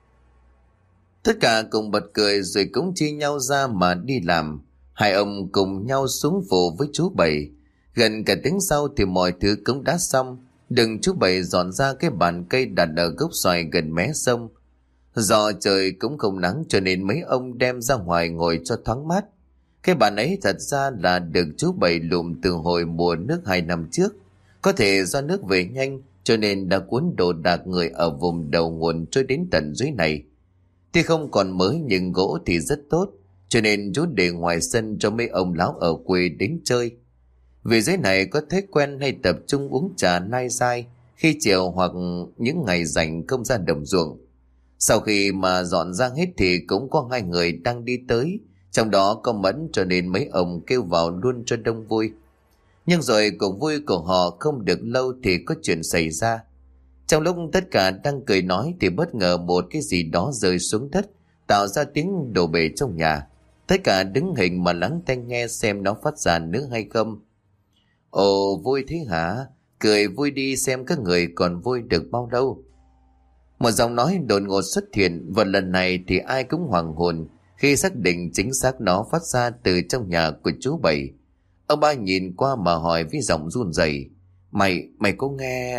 Tất cả cùng bật cười rồi cũng chia nhau ra mà đi làm. Hai ông cùng nhau xuống vụ với chú Bảy. Gần cả tiếng sau thì mọi thứ cũng đã xong. Đừng chú Bảy dọn ra cái bàn cây đặt ở gốc xoài gần mé sông. Do trời cũng không nắng cho nên mấy ông đem ra ngoài ngồi cho thoáng mát. Cái bàn ấy thật ra là được chú Bảy lụm từ hồi mùa nước hai năm trước. Có thể do nước về nhanh cho nên đã cuốn đồ đạc người ở vùng đầu nguồn trôi đến tận dưới này. Tuy không còn mới nhưng gỗ thì rất tốt, cho nên chú để ngoài sân cho mấy ông lão ở quê đến chơi. Vì dưới này có thói quen hay tập trung uống trà nai dai khi chiều hoặc những ngày rảnh không ra đồng ruộng. Sau khi mà dọn ra hết thì cũng có hai người đang đi tới, trong đó có Mẫn, cho nên mấy ông kêu vào luôn cho đông vui. Nhưng rồi cuộc vui của họ không được lâu thì có chuyện xảy ra. Trong lúc tất cả đang cười nói thì bất ngờ một cái gì đó rơi xuống đất, tạo ra tiếng đổ bể trong nhà. Tất cả đứng hình mà lắng tai nghe xem nó phát ra nữa hay không. Ồ, vui thế hả? Cười vui đi, xem các người còn vui được bao lâu. Một giọng nói đột ngột xuất hiện, và lần này thì ai cũng hoảng hồn khi xác định chính xác nó phát ra từ trong nhà của chú Bảy. Ông ba nhìn qua mà hỏi với giọng run rẩy: Mày, mày có nghe?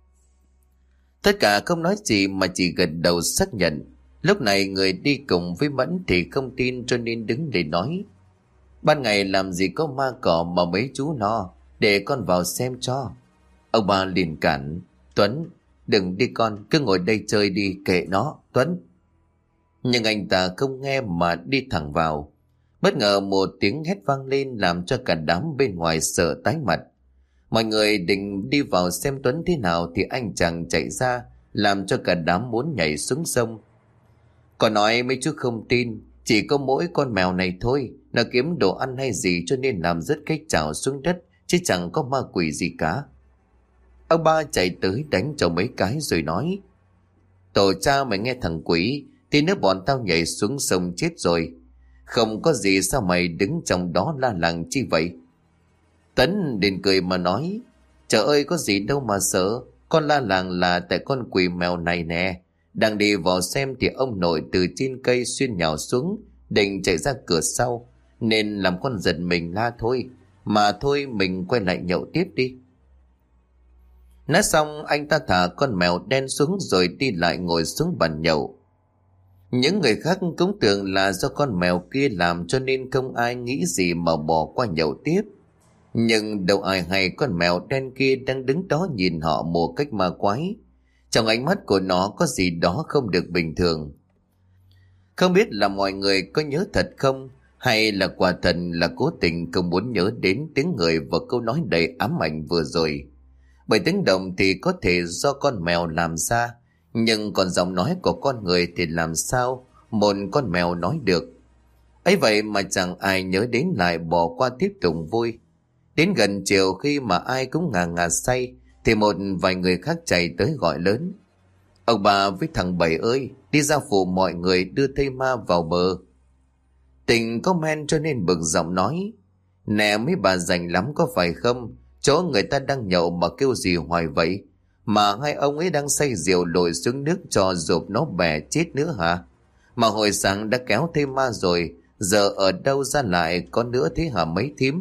Tất cả không nói gì mà chỉ gật đầu xác nhận. Lúc này người đi cùng với Mẫn thì không tin cho nên đứng để nói: Ban ngày làm gì có ma cỏ mà mấy chú nó, để con vào xem cho. Ông ba liền cản: Tuấn, đừng đi con, cứ ngồi đây chơi đi, kệ nó, Tuấn. Nhưng anh ta không nghe mà đi thẳng vào. Bất ngờ một tiếng hét vang lên làm cho cả đám bên ngoài sợ tái mặt. Mọi người định đi vào xem Tuấn thế nào thì anh chàng chạy ra, làm cho cả đám muốn nhảy xuống sông. Còn nói mấy chú không tin, chỉ có mỗi con mèo này thôi, nó kiếm đồ ăn hay gì cho nên làm rất cái chảo xuống đất, chứ chẳng có ma quỷ gì cả. Ông ba chạy tới đánh cho mấy cái rồi nói: Tổ cha mày nghe thằng quỷ, thì nếu bọn tao nhảy xuống sông chết rồi. Không có gì sao mày đứng trong đó la làng chi vậy? Tấn đến cười mà nói: Trời ơi, có gì đâu mà sợ, con la làng là tại con quỷ mèo này nè. Đang đi vào xem thì ông nội từ trên cây xuyên nhào xuống, định chạy ra cửa sau, nên làm con giật mình la thôi. Mà thôi mình quay lại nhậu tiếp đi. Nói xong anh ta thả con mèo đen xuống rồi đi lại ngồi xuống bàn nhậu. Những người khác cũng tưởng là do con mèo kia làm cho nên không ai nghĩ gì mà bỏ qua nhậu tiếp. Nhưng đâu ai hay con mèo đen kia đang đứng đó nhìn họ một cách ma quái. Trong ánh mắt của nó có gì đó không được bình thường. Không biết là mọi người có nhớ thật không, hay là quả thật là cố tình không muốn nhớ đến tiếng người và câu nói đầy ám ảnh vừa rồi. Bởi tiếng động thì có thể do con mèo làm ra, nhưng còn giọng nói của con người thì làm sao một con mèo nói được. Ấy vậy mà chẳng ai nhớ đến lại bỏ qua tiếp tục vui. Đến gần chiều khi mà ai cũng ngà ngà say thì một vài người khác chạy tới gọi lớn: Ông bà với thằng Bảy ơi, đi ra phụ mọi người đưa thây ma vào bờ. Tình có men cho nên bực giọng nói: Nè mấy bà rành lắm có phải không? Chỗ người ta đang nhậu mà kêu gì hoài vậy? Mà hai ông ấy đang say rượu lội xuống nước cho dộp nó bè chết nữa hả? Mà hồi sáng đã kéo thây ma rồi, giờ ở đâu ra lại có nữa thế hả mấy thím?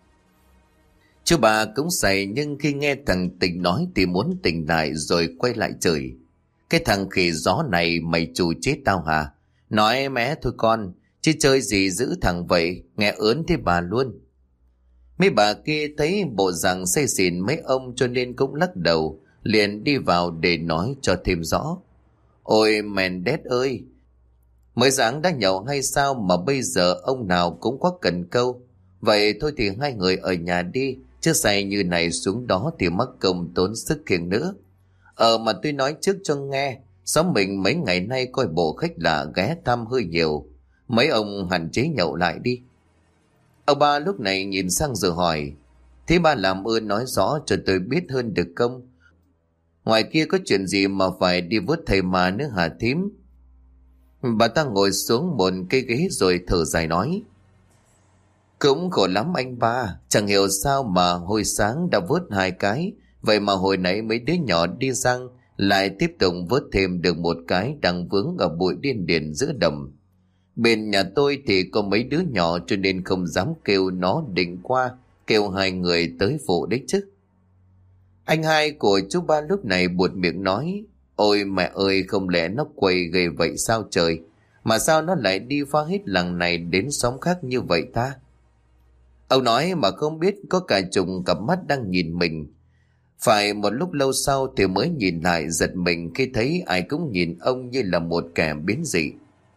Chú bà cũng say, nhưng khi nghe thằng Tình nói thì muốn tỉnh lại rồi quay lại chửi: Cái thằng khỉ gió này mày chù chết tao hả? Nói mé thôi con, chứ chơi gì giữ thằng vậy, nghe ớn thế bà luôn. Mấy bà kia thấy bộ dạng say xỉn mấy ông cho nên cũng lắc đầu, liền đi vào để nói cho thêm rõ: Ôi mèn đét ơi, mới sáng đã nhậu hay sao mà bây giờ ông nào cũng quá cần câu. Vậy thôi thì hai người ở nhà đi, chứ say như này xuống đó thì mất công tốn sức khiêng nữa. Ờ mà tôi nói trước cho nghe, xóm mình mấy ngày nay coi bộ khách lạ ghé thăm hơi nhiều, mấy ông hạn chế nhậu lại đi. Ông ba lúc này nhìn sang rồi hỏi: Thế ba làm ơn nói rõ cho tôi biết hơn được không? Ngoài kia có chuyện gì mà phải đi vớt thầy mà nữa hả thím? Bà ta ngồi xuống một cây ghế rồi thở dài nói: Cũng khổ lắm anh ba, chẳng hiểu sao mà hồi sáng đã vớt hai cái, vậy mà hồi nãy mấy đứa nhỏ đi răng lại tiếp tục vớt thêm được một cái đang vướng ở bụi điên điển giữa đầm. Bên nhà tôi thì có mấy đứa nhỏ cho nên không dám kêu nó định qua, kêu hai người tới phụ đấy chứ. Anh hai của chú ba lúc này buột miệng nói, ôi mẹ ơi, không lẽ nó quậy ghê vậy sao trời, mà sao nó lại đi phá hết làng này đến xóm khác như vậy ta? Ông nói mà không biết có cả chục cặp mắt đang nhìn mình. Phải một lúc lâu sau thì mới nhìn lại giật mình khi thấy ai cũng nhìn ông như là một kẻ biến dị.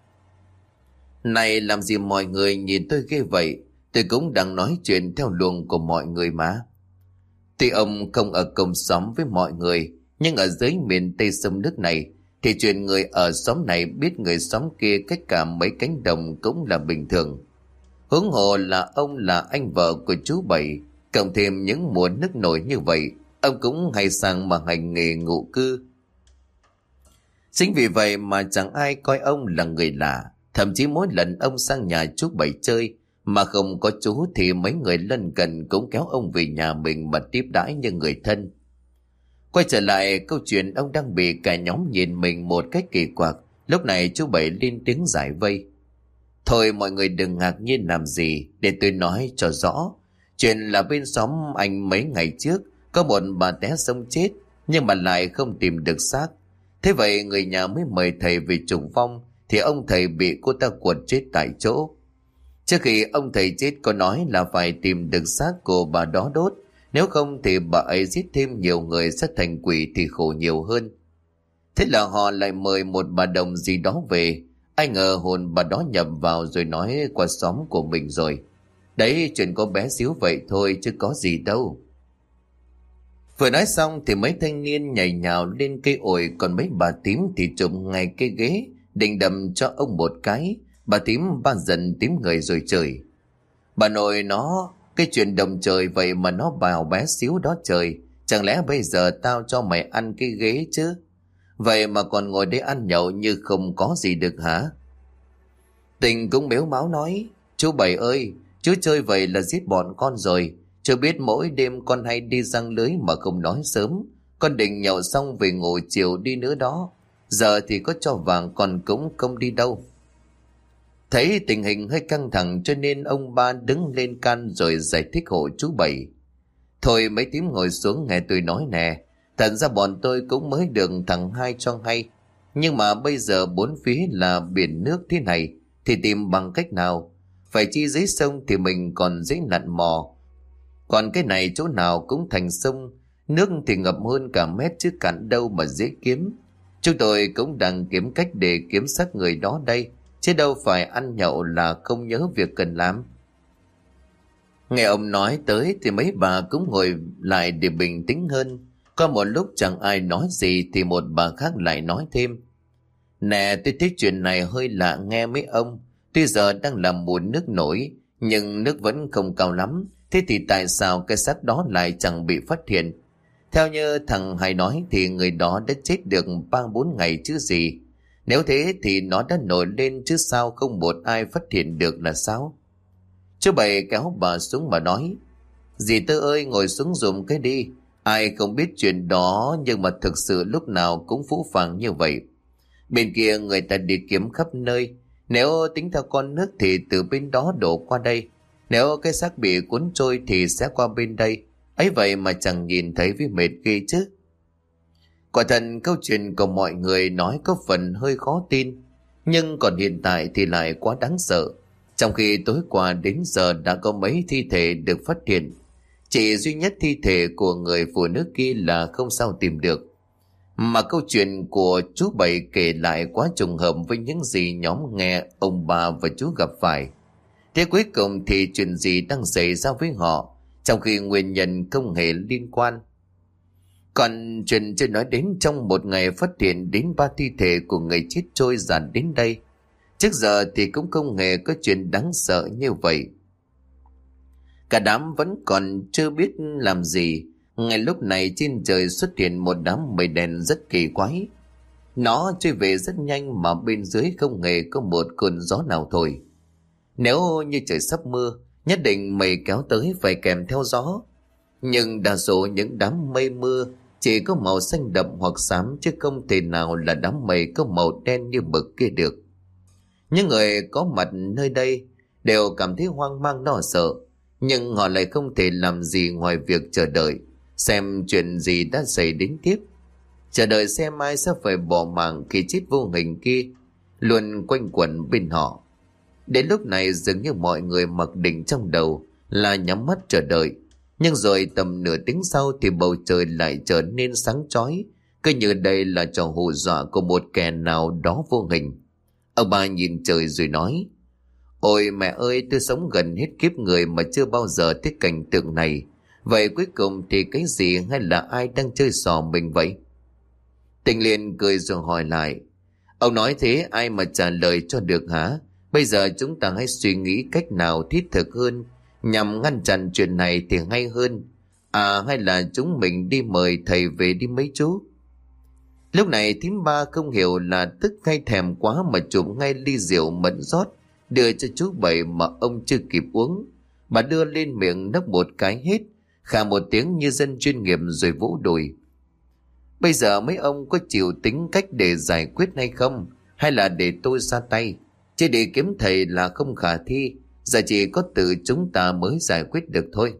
Này làm gì mọi người nhìn tôi ghê vậy, tôi cũng đang nói chuyện theo luồng của mọi người mà. Tuy ông không ở cùng xóm với mọi người, nhưng ở dưới miền Tây sông nước này thì chuyện người ở xóm này biết người xóm kia cách cả mấy cánh đồng cũng là bình thường. Huống hồ là ông là anh vợ của chú Bảy, cộng thêm những mùa nước nổi như vậy, ông cũng hay sang mà hành nghề ngụ cư. Chính vì vậy mà chẳng ai coi ông là người lạ. Thậm chí mỗi lần ông sang nhà chú Bảy chơi mà không có chú thì mấy người lân cận cũng kéo ông về nhà mình mà tiếp đãi như người thân. Quay trở lại câu chuyện, ông đang bị cả nhóm nhìn mình một cách kỳ quặc. Lúc này chú Bảy lên tiếng giải vây. Thôi mọi người đừng ngạc nhiên làm gì, để tôi nói cho rõ. Chuyện là bên xóm anh mấy ngày trước có một bà té sông chết, nhưng mà lại không tìm được xác. Thế vậy người nhà mới mời thầy về trùng vong, thì ông thầy bị cô ta quật chết tại chỗ. Trước khi ông thầy chết có nói là phải tìm được xác của bà đó đốt, nếu không thì bà ấy giết thêm nhiều người sẽ thành quỷ thì khổ nhiều hơn. Thế là họ lại mời một bà đồng gì đó về. Ai ngờ hồn bà đó nhập vào rồi nói qua xóm của mình rồi. Đấy, chuyện có bé xíu vậy thôi chứ có gì đâu. Vừa nói xong thì mấy thanh niên nhảy nhào lên cây ổi, còn mấy bà tím thì trộm ngay cây ghế định đầm cho ông một cái. Bà tím ba dần tím người rồi chửi. Bà nội nó, cái chuyện đồng trời vậy mà nó vào bé xíu đó trời. Chẳng lẽ bây giờ tao cho mày ăn cái ghế chứ? Vậy mà còn ngồi đây ăn nhậu như không có gì được hả? Tình cũng mếu máo nói, chú Bảy ơi, chú chơi vậy là giết bọn con rồi. Chú biết mỗi đêm con hay đi giăng lưới mà không nói sớm. Con định nhậu xong về ngủ chiều đi nữa đó. Giờ thì có cho vàng con cũng không đi đâu. Thấy tình hình hơi căng thẳng cho nên ông ba đứng lên can rồi giải thích hộ chú Bảy. Thôi mấy tím ngồi xuống nghe tôi nói nè. Thật ra bọn tôi cũng mới được thằng hai cho hay. Nhưng mà bây giờ bốn phía là biển nước thế này thì tìm bằng cách nào? Phải chi dưới sông thì mình còn dễ lặn mò. Còn cái này chỗ nào cũng thành sông, nước thì ngập hơn cả mét chứ cạn đâu mà dễ kiếm. Chúng tôi cũng đang kiếm cách để kiếm xác người đó đây, chứ đâu phải ăn nhậu là không nhớ việc cần làm. Nghe ông nói tới thì mấy bà cũng ngồi lại để bình tĩnh hơn. Có một lúc chẳng ai nói gì thì một bà khác lại nói thêm. Nè, tôi thấy chuyện này hơi lạ nghe mấy ông. Tuy giờ đang là mùa nước nổi, nhưng nước vẫn không cao lắm. Thế thì tại sao cái xác đó lại chẳng bị phát hiện? Theo như thằng Hải nói thì người đó đã chết được ba bốn ngày chứ gì. Nếu thế thì nó đã nổi lên chứ sao không một ai phát hiện được là sao? Chú Bảy kéo bà xuống mà nói. Dì Tư ơi, ngồi xuống dùm cái đi. Ai không biết chuyện đó, nhưng mà thực sự lúc nào cũng phũ phàng như vậy. Bên kia người ta đi kiếm khắp nơi. Nếu tính theo con nước thì từ bên đó đổ qua đây. Nếu cái xác bị cuốn trôi thì sẽ qua bên đây. Ấy vậy mà chẳng nhìn thấy với mệt ghê chứ. Quả thật câu chuyện của mọi người nói có phần hơi khó tin. Nhưng còn hiện tại thì lại quá đáng sợ. Trong khi tối qua đến giờ đã có mấy thi thể được phát hiện, chỉ duy nhất thi thể của người phụ nữ kia là không sao tìm được. Mà câu chuyện của chú Bảy kể lại quá trùng hợp với những gì nhóm nghe ông bà và chú gặp phải. Thế cuối cùng thì chuyện gì đang xảy ra với họ, trong khi nguyên nhân không hề liên quan. Còn chuyện chưa nói đến, trong một ngày phát hiện đến ba thi thể của người chết trôi dạt đến đây. Trước giờ thì cũng không hề có chuyện đáng sợ như vậy. Cả đám vẫn còn chưa biết làm gì. Ngay lúc này trên trời xuất hiện một đám mây đen rất kỳ quái. Nó trôi về rất nhanh mà bên dưới không hề có một cơn gió nào thổi. Nếu như trời sắp mưa, nhất định mây kéo tới phải kèm theo gió. Nhưng đa số những đám mây mưa chỉ có màu xanh đậm hoặc xám, chứ không thể nào là đám mây có màu đen như mực kia được. Những người có mặt nơi đây đều cảm thấy hoang mang lo sợ, nhưng họ lại không thể làm gì ngoài việc chờ đợi xem chuyện gì đã xảy đến tiếp. Chờ đợi xem ai sẽ phải bỏ mạng khi chết vô hình kia luôn quanh quẩn bên họ. Đến lúc này dường như mọi người mặc định trong đầu là nhắm mắt chờ đợi. Nhưng rồi tầm nửa tiếng sau thì bầu trời lại trở nên sáng chói, cứ như đây là trò hù dọa của một kẻ nào đó vô hình. Ông bà nhìn trời rồi nói: Ôi mẹ ơi, tôi sống gần hết kiếp người mà chưa bao giờ thấy cảnh tượng này. Vậy cuối cùng thì cái gì hay là ai đang chơi xò mình vậy? Tình liền cười rồi hỏi lại: Ông nói thế ai mà trả lời cho được hả? Bây giờ chúng ta hãy suy nghĩ cách nào thiết thực hơn nhằm ngăn chặn chuyện này thì hay hơn. À hay là chúng mình đi mời thầy về đi mấy chú? Lúc này thím ba không hiểu là tức hay thèm quá mà chụp ngay ly rượu mẫn rót đưa cho chú Bảy mà ông chưa kịp uống. Bà đưa lên miệng nốc một cái hết, khà một tiếng như dân chuyên nghiệp rồi vỗ đùi. Bây giờ mấy ông có chịu tính cách để giải quyết hay không? Hay là để tôi ra tay? Chứ để kiếm thầy là không khả thi, giờ chỉ có tự chúng ta mới giải quyết được thôi.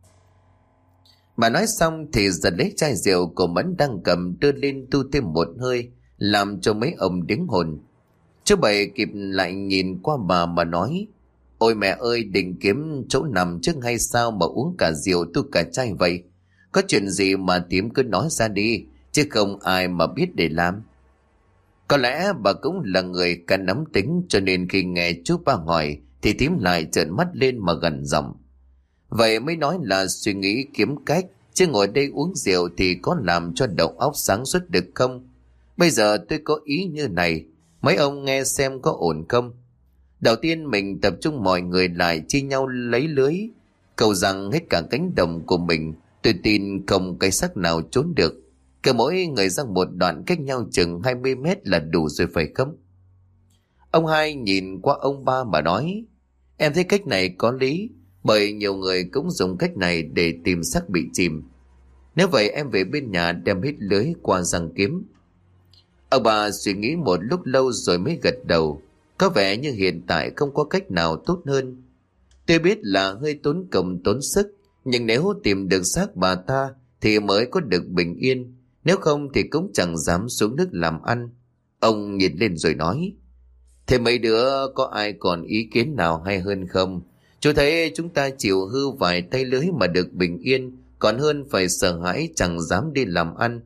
Bà nói xong thì giật lấy chai rượu của Mẫn đang cầm đưa lên tu thêm một hơi, làm cho mấy ông điếng hồn. Chú Bảy kịp lại nhìn qua bà mà nói: Ôi mẹ ơi, định kiếm chỗ nằm trước hay sao mà uống cả rượu tu cả chai vậy? Có chuyện gì mà thím cứ nói ra đi, chứ không ai mà biết để làm. Có lẽ bà cũng là người cả nắm tính, cho nên khi nghe chú ba hỏi thì thím lại trợn mắt lên mà gần giọng: Vậy mới nói là suy nghĩ kiếm cách, chứ ngồi đây uống rượu thì có làm cho đầu óc sáng suốt được không? Bây giờ tôi có ý như này, mấy ông nghe xem có ổn không? Đầu tiên mình tập trung mọi người lại chia nhau lấy lưới, cầu rằng hết cả cánh đồng của mình, tôi tin không cái xác nào trốn được. Cứ mỗi người ra một đoạn cách nhau chừng hai mươi mét là đủ rồi phải không? Ông hai nhìn qua ông ba mà nói: Em thấy cách này có lý, bởi nhiều người cũng dùng cách này để tìm xác bị chìm. Nếu vậy em về bên nhà đem hết lưới qua răng kiếm. Ông bà suy nghĩ một lúc lâu rồi mới gật đầu. Có vẻ như hiện tại không có cách nào tốt hơn. Tôi biết là hơi tốn công tốn sức, nhưng nếu tìm được xác bà ta thì mới có được bình yên. Nếu không thì cũng chẳng dám xuống nước làm ăn. Ông nhìn lên rồi nói: Thế mấy đứa có ai còn ý kiến nào hay hơn không? Chú thấy chúng ta chịu hư vài tay lưới mà được bình yên, còn hơn phải sợ hãi chẳng dám đi làm ăn.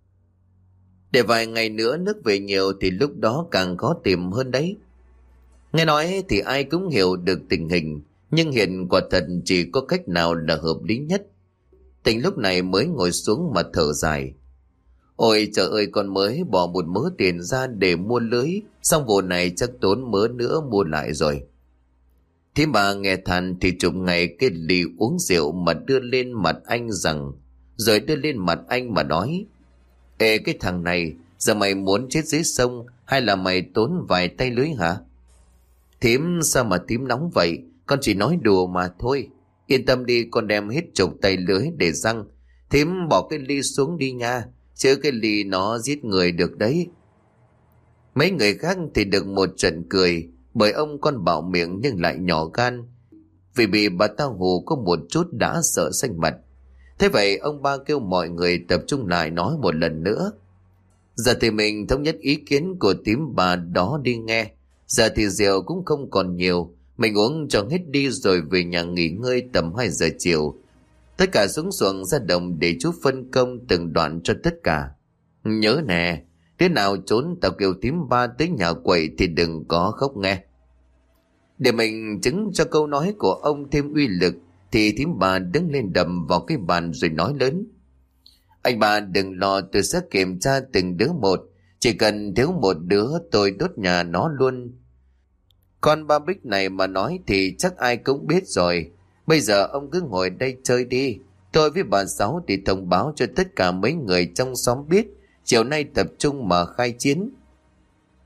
Để vài ngày nữa nước về nhiều thì lúc đó càng khó tìm hơn đấy. Nghe nói thì ai cũng hiểu được tình hình, nhưng hiện quả thật chỉ có cách nào là hợp lý nhất. Tình lúc này mới ngồi xuống mà thở dài: Ôi trời ơi, con mới bỏ một mớ tiền ra để mua lưới, xong vụ này chắc tốn mớ nữa mua lại rồi. Thế mà nghe than thì chụp ngay cái ly uống rượu mà đưa lên mặt anh rằng, rồi đưa lên mặt anh mà nói: Ê cái thằng này, giờ mày muốn chết dưới sông hay là mày tốn vài tay lưới hả? Thím sao mà thím nóng vậy, con chỉ nói đùa mà thôi. Yên tâm đi, con đem hết chục tay lưới để răng. Thím bỏ cái ly xuống đi nha, chứ cái ly nó giết người được đấy. Mấy người khác thì được một trận cười, bởi ông con bạo miệng nhưng lại nhỏ gan, vì bị bà ta hù có một chút đã sợ xanh mặt. Thế vậy ông ba kêu mọi người tập trung lại nói một lần nữa. Giờ thì mình thống nhất ý kiến của tím bà đó đi nghe. Giờ thì rượu cũng không còn nhiều, mình uống cho hết đi rồi về nhà nghỉ ngơi tầm hai giờ chiều. Tất cả xuống xuồng ra đồng để chú phân công từng đoạn cho tất cả. Nhớ nè, đứa nào trốn tao kêu tím ba tới nhà quậy thì đừng có khóc nghe. Để mình chứng cho câu nói của ông thêm uy lực thì thím bà đứng lên đầm vào cái bàn rồi nói lớn: Anh bà đừng lo, tôi sẽ kiểm tra từng đứa một. Chỉ cần thiếu một đứa tôi đốt nhà nó luôn. Con ba Bích này mà nói thì chắc ai cũng biết rồi. Bây giờ ông cứ ngồi đây chơi đi. Tôi với bà Sáu thì thông báo cho tất cả mấy người trong xóm biết, chiều nay tập trung mà khai chiến.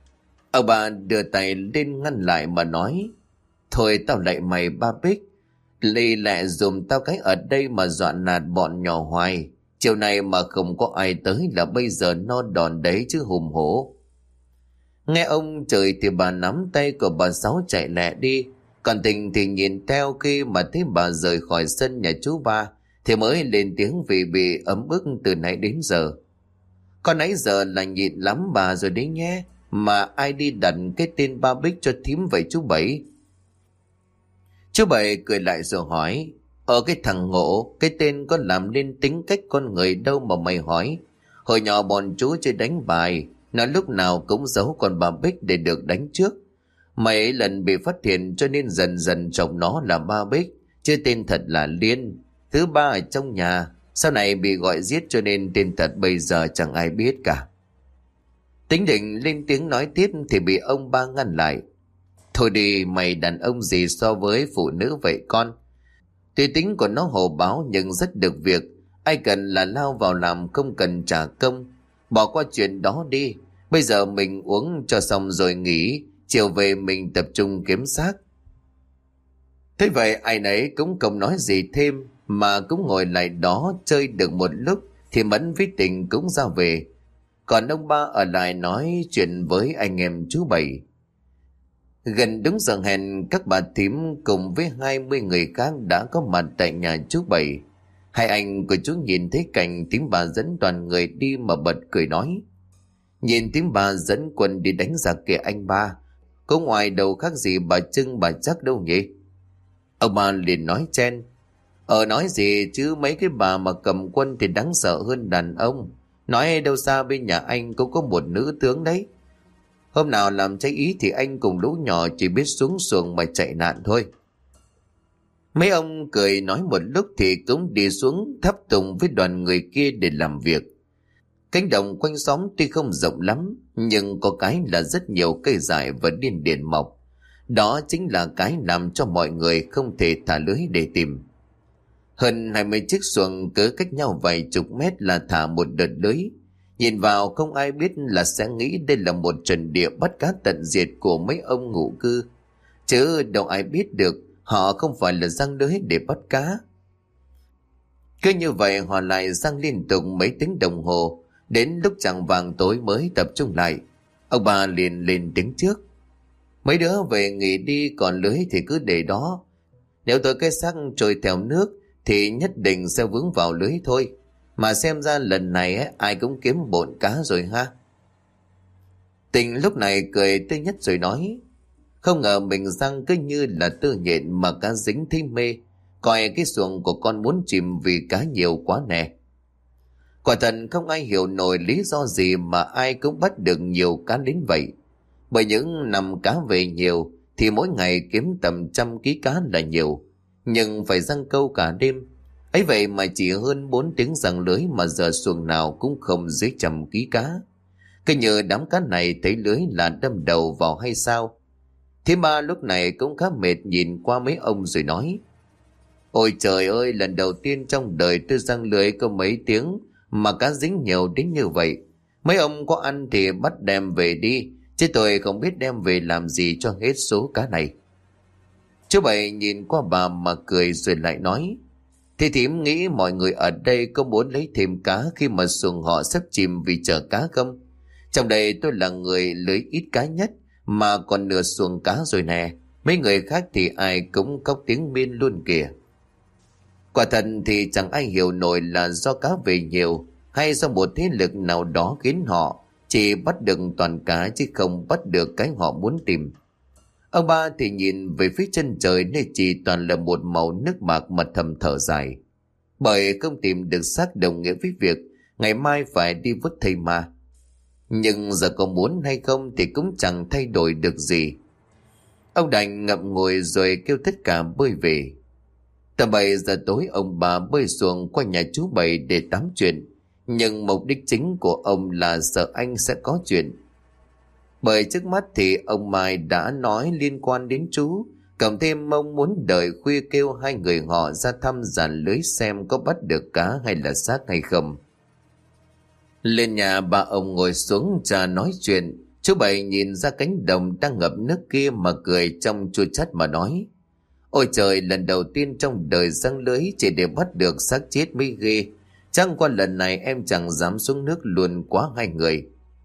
Ông bà đưa tay lên ngăn lại mà nói: Thôi tao lạy mày ba Bích, Lì lẹ dùm tao cái ở đây mà dọa nạt bọn nhỏ hoài. Chiều này mà không có ai tới là bây giờ no đòn đấy chứ hùm hổ. Nghe ông trời thì bà nắm tay của bà Sáu chạy lẹ đi. Còn Tình thì nhìn theo, khi mà thấy bà rời khỏi sân nhà chú ba thì mới lên tiếng vì bị ấm ức từ nãy đến giờ. Con nãy giờ là nhịn lắm bà rồi đấy nhé. Mà ai đi đặt cái tên Ba Bích cho thím vậy chú Bảy? Chú Bảy cười lại rồi hỏi: Ờ cái thằng ngộ, cái tên có làm nên tính cách con người đâu mà mày hỏi. Hồi nhỏ bọn chú chơi đánh bài, nó lúc nào cũng giấu con Ba Bích để được đánh trước. Mấy lần bị phát hiện cho nên dần dần chồng nó là Ba Bích, chứ tên thật là Liên, thứ ba ở trong nhà. Sau này bị gọi giết cho nên tên thật bây giờ chẳng ai biết cả. Tính định lên tiếng nói tiếp thì bị ông ba ngăn lại. Thôi đi, mày đàn ông gì so với phụ nữ vậy con? Tuy tính của nó hồ báo nhưng rất được việc. Ai cần là lao vào làm, không cần trả công. Bỏ qua chuyện đó đi. Bây giờ mình uống cho xong rồi nghỉ, chiều về mình tập trung kiếm xác. Thế vậy ai nấy cũng không nói gì thêm, mà cũng ngồi lại đó chơi được một lúc thì Mẫn với Tình cũng ra về. Còn ông ba ở lại nói chuyện với anh em chú Bảy. Gần đúng giờ hẹn, các bà thím cùng với hai mươi người khác đã có mặt tại nhà chú Bảy. Hai anh của chú nhìn thấy cảnh thím bà dẫn đoàn người đi mà bật cười nói: Nhìn thím bà dẫn quân đi đánh giặc kìa anh ba, có ngoài đầu khác gì bà Trưng bà Chắc đâu nhỉ? Ông ba liền nói chen: Ờ nói gì chứ, mấy cái bà mà cầm quân thì đáng sợ hơn đàn ông. Nói đâu xa bên nhà anh cũng có một nữ tướng đấy. Hôm nào làm trái ý thì anh cùng lũ nhỏ chỉ biết xuống xuồng mà chạy nạn thôi. Mấy ông cười nói một lúc thì cũng đi xuống tháp tùng với đoàn người kia để làm việc. Cánh đồng quanh xóm tuy không rộng lắm, nhưng có cái là rất nhiều cây dại và điên điển mọc. Đó chính là cái làm cho mọi người không thể thả lưới để tìm. Hơn hai mươi chiếc xuồng cứ cách nhau vài chục mét là thả một đợt lưới. Nhìn vào không ai biết là sẽ nghĩ đây là một trận địa bắt cá tận diệt của mấy ông ngụ cư. Chứ đâu ai biết được họ không phải là giăng lưới để bắt cá. Cứ như vậy họ lại giăng liên tục mấy tiếng đồng hồ, đến lúc chạng vàng tối mới tập trung lại. Ông bà liền lên tiếng trước: Mấy đứa về nghỉ đi, còn lưới thì cứ để đó. Nếu tôi cái xác trôi theo nước thì nhất định sẽ vướng vào lưới thôi. Mà xem ra lần này ấy, ai cũng kiếm bộn cá rồi ha. Tình lúc này cười tươi nhất rồi nói: Không ngờ mình răng cứ như là tơ nhện mà cá dính thấy mê. Coi cái xuồng của con muốn chìm vì cá nhiều quá nè. Quả thật không ai hiểu nổi lý do gì mà ai cũng bắt được nhiều cá đến vậy. Bởi những năm cá về nhiều thì mỗi ngày kiếm tầm trăm ký cá là nhiều. Nhưng phải giăng câu cả đêm. Ấy vậy mà chỉ hơn bốn tiếng giăng lưới mà giờ xuồng nào cũng không dưới trăm ký cá. Cứ như đám cá này thấy lưới là đâm đầu vào hay sao? Thế ba lúc này cũng khá mệt, nhìn qua mấy ông rồi nói: Ôi trời ơi, lần đầu tiên trong đời tôi giăng lưới có mấy tiếng mà cá dính nhiều đến như vậy. Mấy ông có ăn thì bắt đem về đi, chứ tôi không biết đem về làm gì cho hết số cá này. Chú Bảy nhìn qua bà mà cười rồi lại nói: Thế thím nghĩ mọi người ở đây có muốn lấy thêm cá khi mà xuồng họ sắp chìm vì chở cá không? Trong đây tôi là người lưới ít cá nhất mà còn nửa xuồng cá rồi nè. Mấy người khác thì ai cũng cóc tiếng miên luôn kìa. Quả thật thì chẳng ai hiểu nổi là do cá về nhiều hay do một thế lực nào đó khiến họ chỉ bắt được toàn cá chứ không bắt được cái họ muốn tìm. Ông ba thì nhìn về phía chân trời nơi chỉ toàn là một màu nước bạc mà thầm thở dài. Bởi không tìm được xác đồng nghĩa với việc ngày mai phải đi vứt thây ma. Nhưng giờ có muốn hay không thì cũng chẳng thay đổi được gì. Ông đành ngậm ngùi rồi kêu tất cả bơi về. Tầm bảy giờ tối ông bà bơi xuồng qua nhà chú Bảy để tám chuyện. Nhưng mục đích chính của ông là sợ anh sẽ có chuyện. Bởi trước mắt thì ông Mai đã nói liên quan đến chú, cộng thêm mong muốn đợi khuya kêu hai người họ ra thăm dàn lưới xem có bắt được cá hay là xác hay không. Lên nhà ba ông ngồi xuống trà nói chuyện. Chú Bảy nhìn ra cánh đồng đang ngập nước kia mà cười trong chua chát mà nói: Ôi trời, lần đầu tiên trong đời giăng lưới chỉ để bắt được xác chết mới ghê. Chẳng qua lần này em chẳng dám xuống nước luôn quá hai người.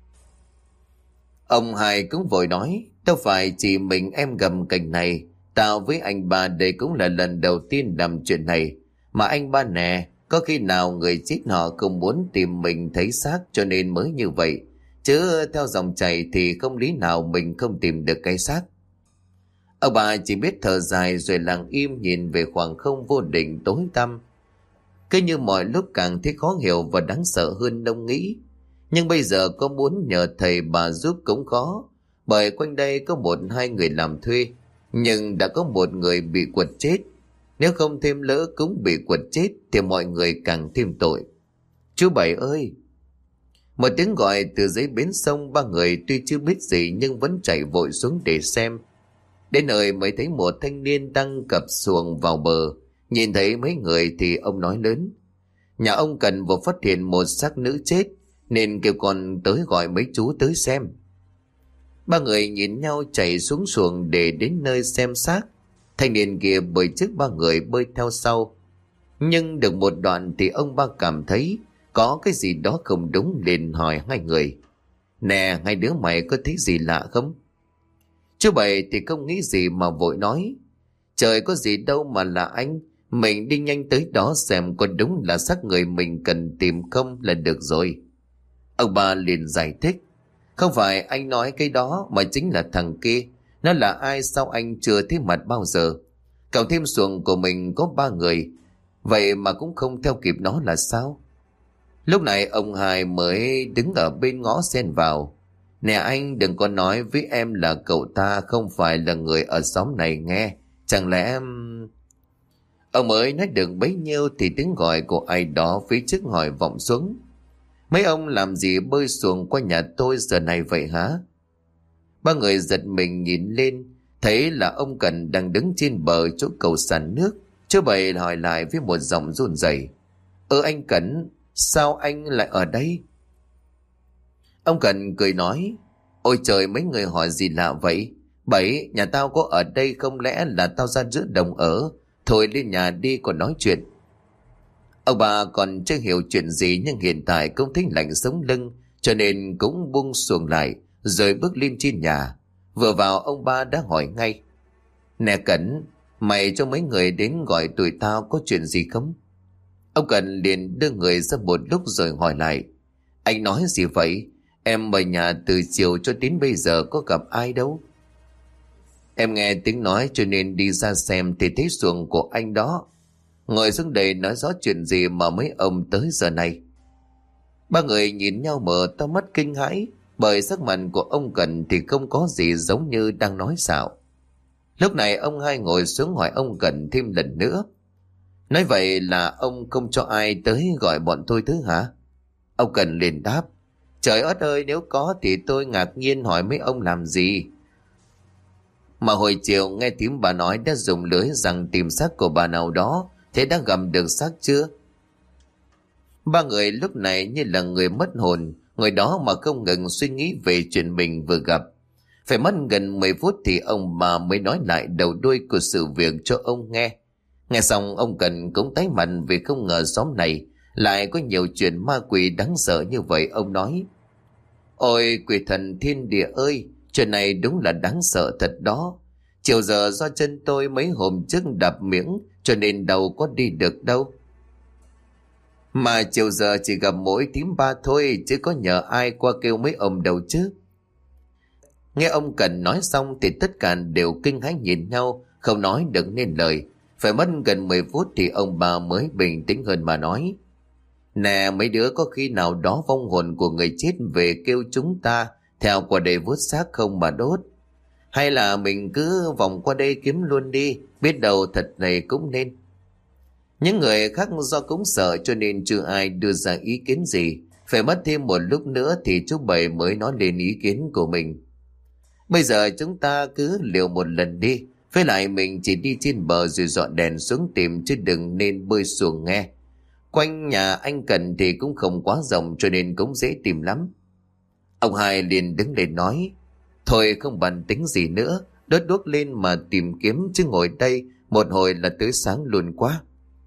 Ông Hai cũng vội nói, đâu phải chỉ mình em gầm cảnh này. Tao với anh ba đây cũng là lần đầu tiên làm chuyện này. Mà anh ba nè, có khi nào người chết họ không muốn tìm mình thấy xác cho nên mới như vậy. Chứ theo dòng chảy thì không lý nào mình không tìm được cái xác. Ông bà chỉ biết thở dài rồi lặng im nhìn về khoảng không vô định tối tăm. Cứ như mọi lúc càng thấy khó hiểu và đáng sợ hơn ông nghĩ. Nhưng bây giờ có muốn nhờ thầy bà giúp cũng khó. Bởi quanh đây có một hai người làm thuê. Nhưng đã có một người bị quật chết. Nếu không thêm lỡ cũng bị quật chết thì mọi người càng thêm tội. Chú Bảy ơi! Một tiếng gọi từ dưới bến sông, ba người tuy chưa biết gì nhưng vẫn chạy vội xuống để xem. Đến nơi mới thấy một thanh niên đang cập xuồng vào bờ. Nhìn thấy mấy người thì ông nói lớn. Nhà ông Cần vừa phát hiện một xác nữ chết nên kêu con tới gọi mấy chú tới xem. Ba người nhìn nhau chạy xuống xuồng để đến nơi xem xác. Thanh niên kia bơi trước ba người bơi theo sau. Nhưng được một đoạn thì ông ba cảm thấy có cái gì đó không đúng liền hỏi hai người. Nè, hai đứa mày có thấy gì lạ không? Chú Bảy thì không nghĩ gì mà vội nói. Trời, có gì đâu mà lạ anh. Mình đi nhanh tới đó xem có đúng là xác người mình cần tìm không là được rồi. Ông ba liền giải thích. Không phải anh nói cái đó mà chính là thằng kia. Nó là ai sao anh chưa thấy mặt bao giờ? Cộng thêm xuồng của mình có ba người. Vậy mà cũng không theo kịp nó là sao? Lúc này ông Hai mới đứng ở bên ngõ xen vào. Nè anh, đừng có nói với em là cậu ta không phải là người ở xóm này nghe. Chẳng lẽ em... Ông mới nói được bấy nhiêu thì tiếng gọi của ai đó phía trước hỏi vọng xuống. Mấy ông làm gì bơi xuồng qua nhà tôi giờ này vậy hả? Ba người giật mình nhìn lên, thấy là ông Cần đang đứng trên bờ chỗ cầu sàn nước. Chú Bảy hỏi lại với một giọng run rẩy. Ơ anh Cần, sao anh lại ở đây? Ông Cần cười nói. Ôi trời, mấy người hỏi gì lạ vậy? Bảy, nhà tao có ở đây không lẽ là tao ra giữa đồng ở? Thôi lên nhà đi còn nói chuyện. Ông bà còn chưa hiểu chuyện gì nhưng hiện tại cũng thấy lạnh sống lưng cho nên cũng buông xuồng lại rồi bước lên trên nhà. Vừa vào ông ba đã hỏi ngay. Nè Cẩn, mày cho mấy người đến gọi tụi tao có chuyện gì không? Ông Cẩn liền đưa người ra một lúc rồi hỏi lại. Anh nói gì vậy? Em mời nhà từ chiều cho đến bây giờ có gặp ai đâu. Em nghe tiếng nói cho nên đi ra xem thì thấy xuồng của anh đó. Ngồi xuống đây nói rõ chuyện gì mà mấy ông tới giờ này. Ba người nhìn nhau mở to mắt kinh hãi bởi sắc mặt của ông Cần thì không có gì giống như đang nói xạo. Lúc này ông Hai ngồi xuống hỏi ông Cần thêm lần nữa. Nói vậy là ông không cho ai tới gọi bọn tôi thứ hả? Ông Cần liền đáp. Trời ớt ơi, nếu có thì tôi ngạc nhiên hỏi mấy ông làm gì. Mà hồi chiều nghe tiếng bà nói đã dùng lưới rằng tìm xác của bà nào đó. Thế đã gặp được xác chưa? Ba người lúc này như là người mất hồn, ngồi đó mà không ngừng suy nghĩ về chuyện mình vừa gặp. Phải mất gần mười phút thì ông bà mới nói lại đầu đuôi của sự việc cho ông nghe. Nghe xong ông Cần cũng tái mặt vì không ngờ xóm này lại có nhiều chuyện ma quỷ đáng sợ như vậy. Ông nói. Ôi quỷ thần thiên địa ơi, chuyện này đúng là đáng sợ thật đó. Chiều giờ do chân tôi mấy hôm trước đạp miếng cho nên đâu có đi được đâu. Mà chiều giờ chỉ gặp mỗi thím ba thôi chứ có nhờ ai qua kêu mấy ông đâu chứ. Nghe ông Cần nói xong thì tất cả đều kinh hãi nhìn nhau, không nói được nên lời. Phải mất gần mười phút thì ông bà mới bình tĩnh hơn mà nói. Nè mấy đứa, có khi nào đó vong hồn của người chết về kêu chúng ta theo qua đây vớt xác không mà đốt? Hay là mình cứ vòng qua đây kiếm luôn đi, biết đâu thật này cũng nên. Những người khác do cũng sợ cho nên chưa ai đưa ra ý kiến gì. Phải mất thêm một lúc nữa thì chú Bảy mới nói lên ý kiến của mình. Bây giờ chúng ta cứ liều một lần đi. Với lại mình chỉ đi trên bờ rồi dọn đèn xuống tìm chứ đừng nên bơi xuồng nghe. Quanh nhà anh Cần thì cũng không quá rộng cho nên cũng dễ tìm lắm. Ông Hai liền đứng lên nói. Thôi không bàn tính gì nữa, đốt đuốc lên mà tìm kiếm chứ ngồi đây một hồi là tới sáng luôn quá.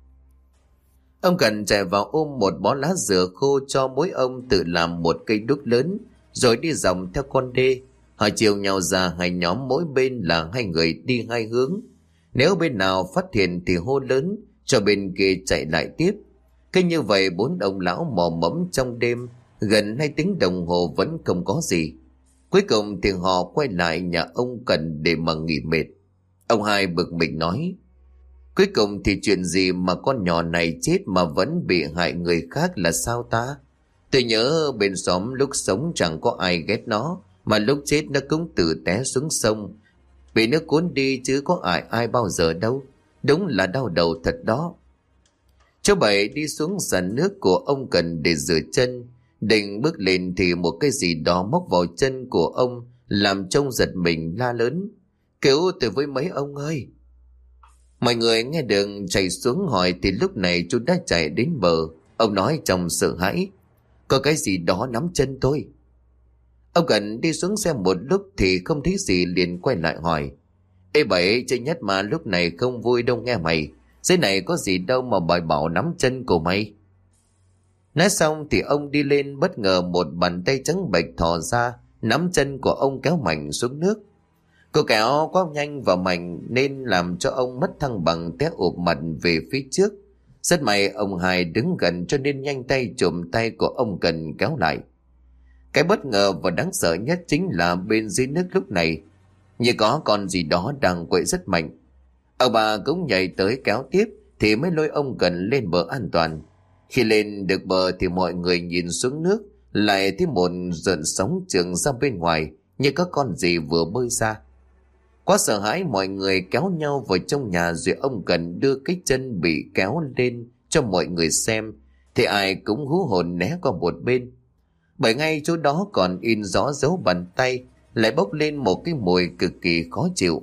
Ông Cần chạy vào ôm một bó lá dừa khô cho mỗi ông tự làm một cây đuốc lớn, rồi đi dòng theo con đê. Họ chiều nhau ra hai nhóm, mỗi bên là hai người đi hai hướng. Nếu bên nào phát hiện thì hô lớn cho bên kia chạy lại tiếp. Cứ như vậy bốn ông lão mò mẫm trong đêm, gần hai tiếng đồng hồ vẫn không có gì. Cuối cùng thì họ quay lại nhà ông Cần để mà nghỉ mệt. Ông Hai bực mình nói: cuối cùng thì chuyện gì mà con nhỏ này chết mà vẫn bị hại người khác là sao ta? Tôi nhớ bên xóm lúc sống chẳng có ai ghét nó, mà lúc chết nó cũng tự té xuống sông, bị nước cuốn đi chứ có ai ai bao giờ đâu. Đúng là đau đầu thật đó. Cháu Bảy đi xuống sàn nước của ông Cần để rửa chân, định bước lên thì một cái gì đó móc vào chân của ông, làm trông giật mình la lớn: cứu tôi với mấy ông ơi! Mọi người nghe được chạy xuống hỏi thì lúc này chú đã chạy đến bờ. Ông nói trong sợ hãi: có cái gì đó nắm chân tôi. Ông Cần đi xuống xe một lúc thì không thấy gì, liền quay lại hỏi: ê Bảy, chơi nhất mà lúc này không vui đâu nghe mày. Dưới này có gì đâu mà bài bảo nắm chân của mày. Nói xong thì ông đi lên, bất ngờ một bàn tay trắng bệch thò ra nắm chân của ông kéo mạnh xuống nước. Cô kéo quá nhanh và mạnh nên làm cho ông mất thăng bằng, té ụp mặt về phía trước. Rất may ông Hai đứng gần cho nên nhanh tay chụm tay của ông Cần kéo lại. Cái bất ngờ và đáng sợ nhất chính là bên dưới nước lúc này như có con gì đó đang quậy rất mạnh. Ông bà cũng nhảy tới kéo tiếp thì mới lôi ông Cần lên bờ an toàn. Khi lên được bờ thì mọi người nhìn xuống nước, lại thấy một rợn sóng trườn ra bên ngoài như có con gì vừa bơi ra. Quá sợ hãi, mọi người kéo nhau vào trong nhà, rồi ông Cần đưa cái chân bị kéo lên cho mọi người xem thì ai cũng hú hồn né qua một bên. Bởi ngay chỗ đó còn in rõ dấu bàn tay, lại bốc lên một cái mùi cực kỳ khó chịu.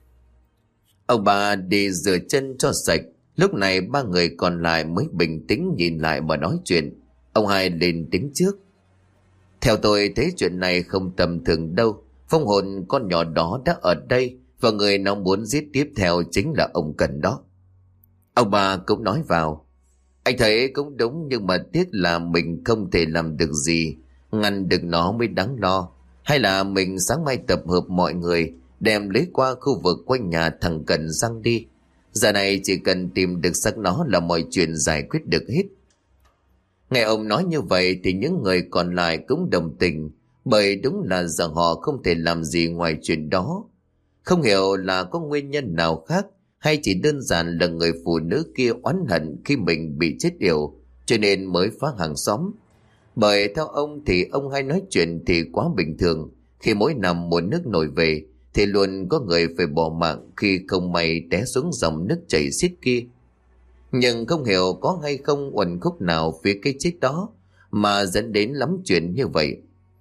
Ông bà đi rửa chân cho sạch. Lúc này ba người còn lại mới bình tĩnh nhìn lại mà nói chuyện. Ông Hai lên tiếng trước: theo tôi thấy chuyện này không tầm thường đâu. Phong hồn con nhỏ đó đã ở đây, và người nó muốn giết tiếp theo chính là ông Cần đó. Ông bà cũng nói vào: anh thấy cũng đúng, nhưng mà tiếc là mình không thể làm được gì, ngăn được nó mới đáng lo. Hay là mình sáng mai tập hợp mọi người đem lấy qua khu vực quanh nhà thằng Cần răng đi. Giờ này chỉ cần tìm được xác nó là mọi chuyện giải quyết được hết. Nghe ông nói như vậy thì những người còn lại cũng đồng tình, bởi đúng là giờ họ không thể làm gì ngoài chuyện đó. Không hiểu là có nguyên nhân nào khác, hay chỉ đơn giản là người phụ nữ kia oán hận khi mình bị chết yểu cho nên mới phá hàng xóm. Bởi theo ông thì ông hay nói chuyện thì quá bình thường. Khi mỗi năm mùa nước nổi về thì luôn có người phải bỏ mạng khi không may té xuống dòng nước chảy xiết kia. Nhưng không hiểu có hay không uẩn khúc nào phía cái chết đó mà dẫn đến lắm chuyện như vậy.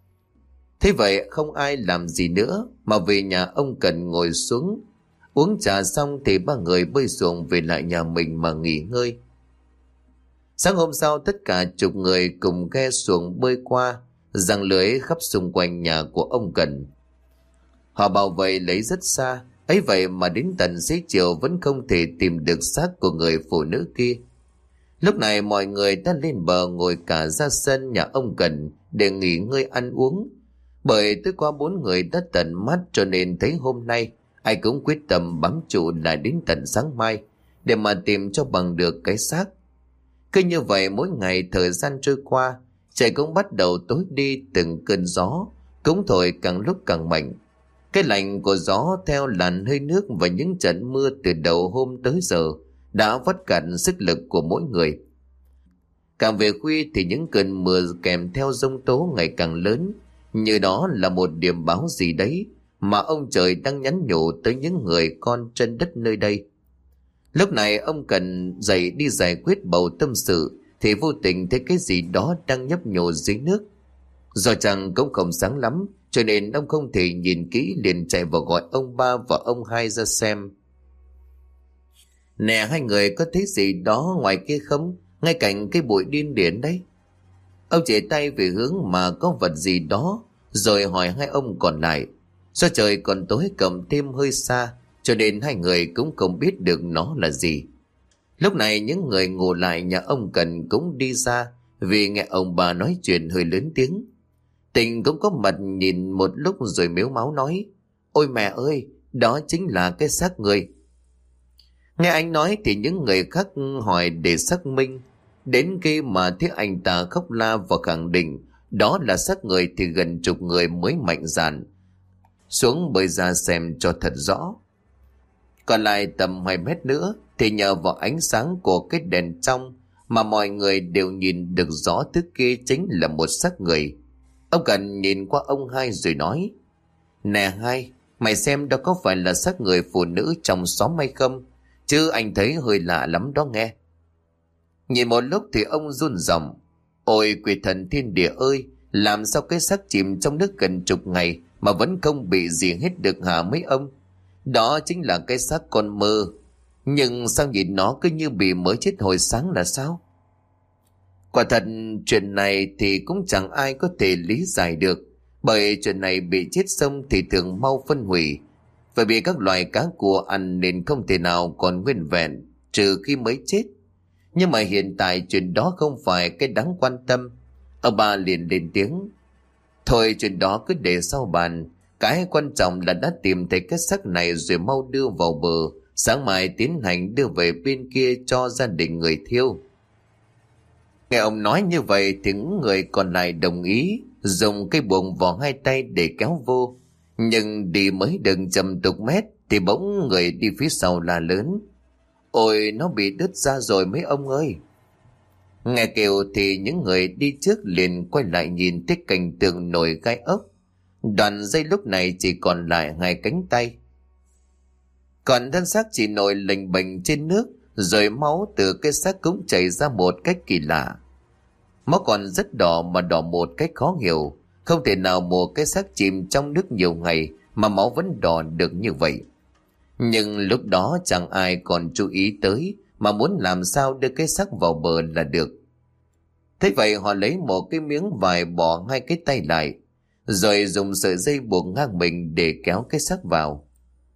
Thế vậy không ai làm gì nữa, mà về nhà ông Cần ngồi xuống uống trà xong thì ba người bơi xuồng về lại nhà mình mà nghỉ ngơi. Sáng hôm sau tất cả chục người cùng ghe xuồng bơi qua, giăng lưới khắp xung quanh nhà của ông Cần. Họ bảo vệ lấy rất xa, ấy vậy mà đến tận xế chiều vẫn không thể tìm được xác của người phụ nữ kia. Lúc này mọi người đã lên bờ ngồi cả ra sân nhà ông Cần để nghỉ ngơi ăn uống. Bởi tối qua bốn người đã tận mắt cho nên thấy hôm nay ai cũng quyết tâm bám trụ lại đến tận sáng mai để mà tìm cho bằng được cái xác. Cứ như vậy mỗi ngày thời gian trôi qua, trời cũng bắt đầu tối đi, từng cơn gió cũng thổi càng lúc càng mạnh. Cái lạnh của gió theo làn hơi nước và những trận mưa từ đầu hôm tới giờ đã vắt cạn sức lực của mỗi người. Càng về khuya thì những cơn mưa kèm theo giông tố ngày càng lớn, như đó là một điểm báo gì đấy mà ông trời đang nhắn nhủ tới những người con trên đất nơi đây. Lúc này ông Cần dậy đi giải quyết bầu tâm sự thì vô tình thấy cái gì đó đang nhấp nhô dưới nước. Do chẳng cũng không sáng lắm cho nên ông không thể nhìn kỹ, liền chạy vào gọi ông ba và ông Hai ra xem. Nè, hai người có thấy gì đó ngoài kia không? Ngay cạnh cái bụi điên điển đấy. Ông chỉ tay về hướng mà có vật gì đó, rồi hỏi hai ông còn lại. Do trời còn tối cộng thêm hơi xa cho nên hai người cũng không biết được nó là gì. Lúc này những người ngủ lại nhà ông Cần cũng đi ra vì nghe ông bà nói chuyện hơi lớn tiếng. Tình cũng có mặt nhìn một lúc rồi mếu máu nói: Ôi mẹ ơi, đó chính là cái xác người. Nghe anh nói thì những người khác hỏi để xác minh. Đến khi mà thấy anh ta khóc la và khẳng định đó là xác người thì gần chục người mới mạnh dạn xuống bơi ra xem cho thật rõ. Còn lại tầm hai mét nữa thì nhờ vào ánh sáng của cái đèn trong mà mọi người đều nhìn được rõ thứ kia chính là một xác người. Ông Cần nhìn qua ông hai rồi nói: Nè hai, mày xem đó có phải là xác người phụ nữ trong xóm hay không? Chứ anh thấy hơi lạ lắm đó nghe. Nhìn một lúc thì ông run giọng: Ôi quỷ thần thiên địa ơi, làm sao cái xác chìm trong nước gần chục ngày mà vẫn không bị gì hết được hả mấy ông? Đó chính là cái xác con mơ. Nhưng sao nhìn nó cứ như bị mới chết hồi sáng là sao? Quả thật chuyện này thì cũng chẳng ai có thể lý giải được. Bởi chuyện này bị chết sông thì thường mau phân hủy. Phải bị các loài cá cua ăn nên không thể nào còn nguyên vẹn trừ khi mới chết. Nhưng mà hiện tại chuyện đó không phải cái đáng quan tâm. Ông bà liền lên tiếng: Thôi chuyện đó cứ để sau bàn. Cái quan trọng là đã tìm thấy cái xác này rồi mau đưa vào bờ. Sáng mai tiến hành đưa về bên kia cho gia đình người thiêu. Nghe ông nói như vậy thì những người còn lại đồng ý, dùng cây buồng vào hai tay để kéo vô. Nhưng đi mới đừng chầm chục mét thì bỗng người đi phía sau la lớn: Ôi nó bị đứt ra rồi mấy ông ơi. Nghe kêu thì những người đi trước liền quay lại nhìn thấy cảnh tượng nổi gai ốc. Đoạn dây lúc này chỉ còn lại hai cánh tay. Còn thân xác chỉ nổi lềnh bềnh trên nước, rồi máu từ cái xác cũng chảy ra một cách kỳ lạ. Máu còn rất đỏ mà đỏ một cách khó hiểu. Không thể nào một cái xác chìm trong nước nhiều ngày mà máu vẫn đỏ được như vậy. Nhưng lúc đó chẳng ai còn chú ý tới mà muốn làm sao đưa cái xác vào bờ là được. Thế vậy họ lấy một cái miếng vải bỏ hai cái tay lại, rồi dùng sợi dây buộc ngang mình để kéo cái xác vào.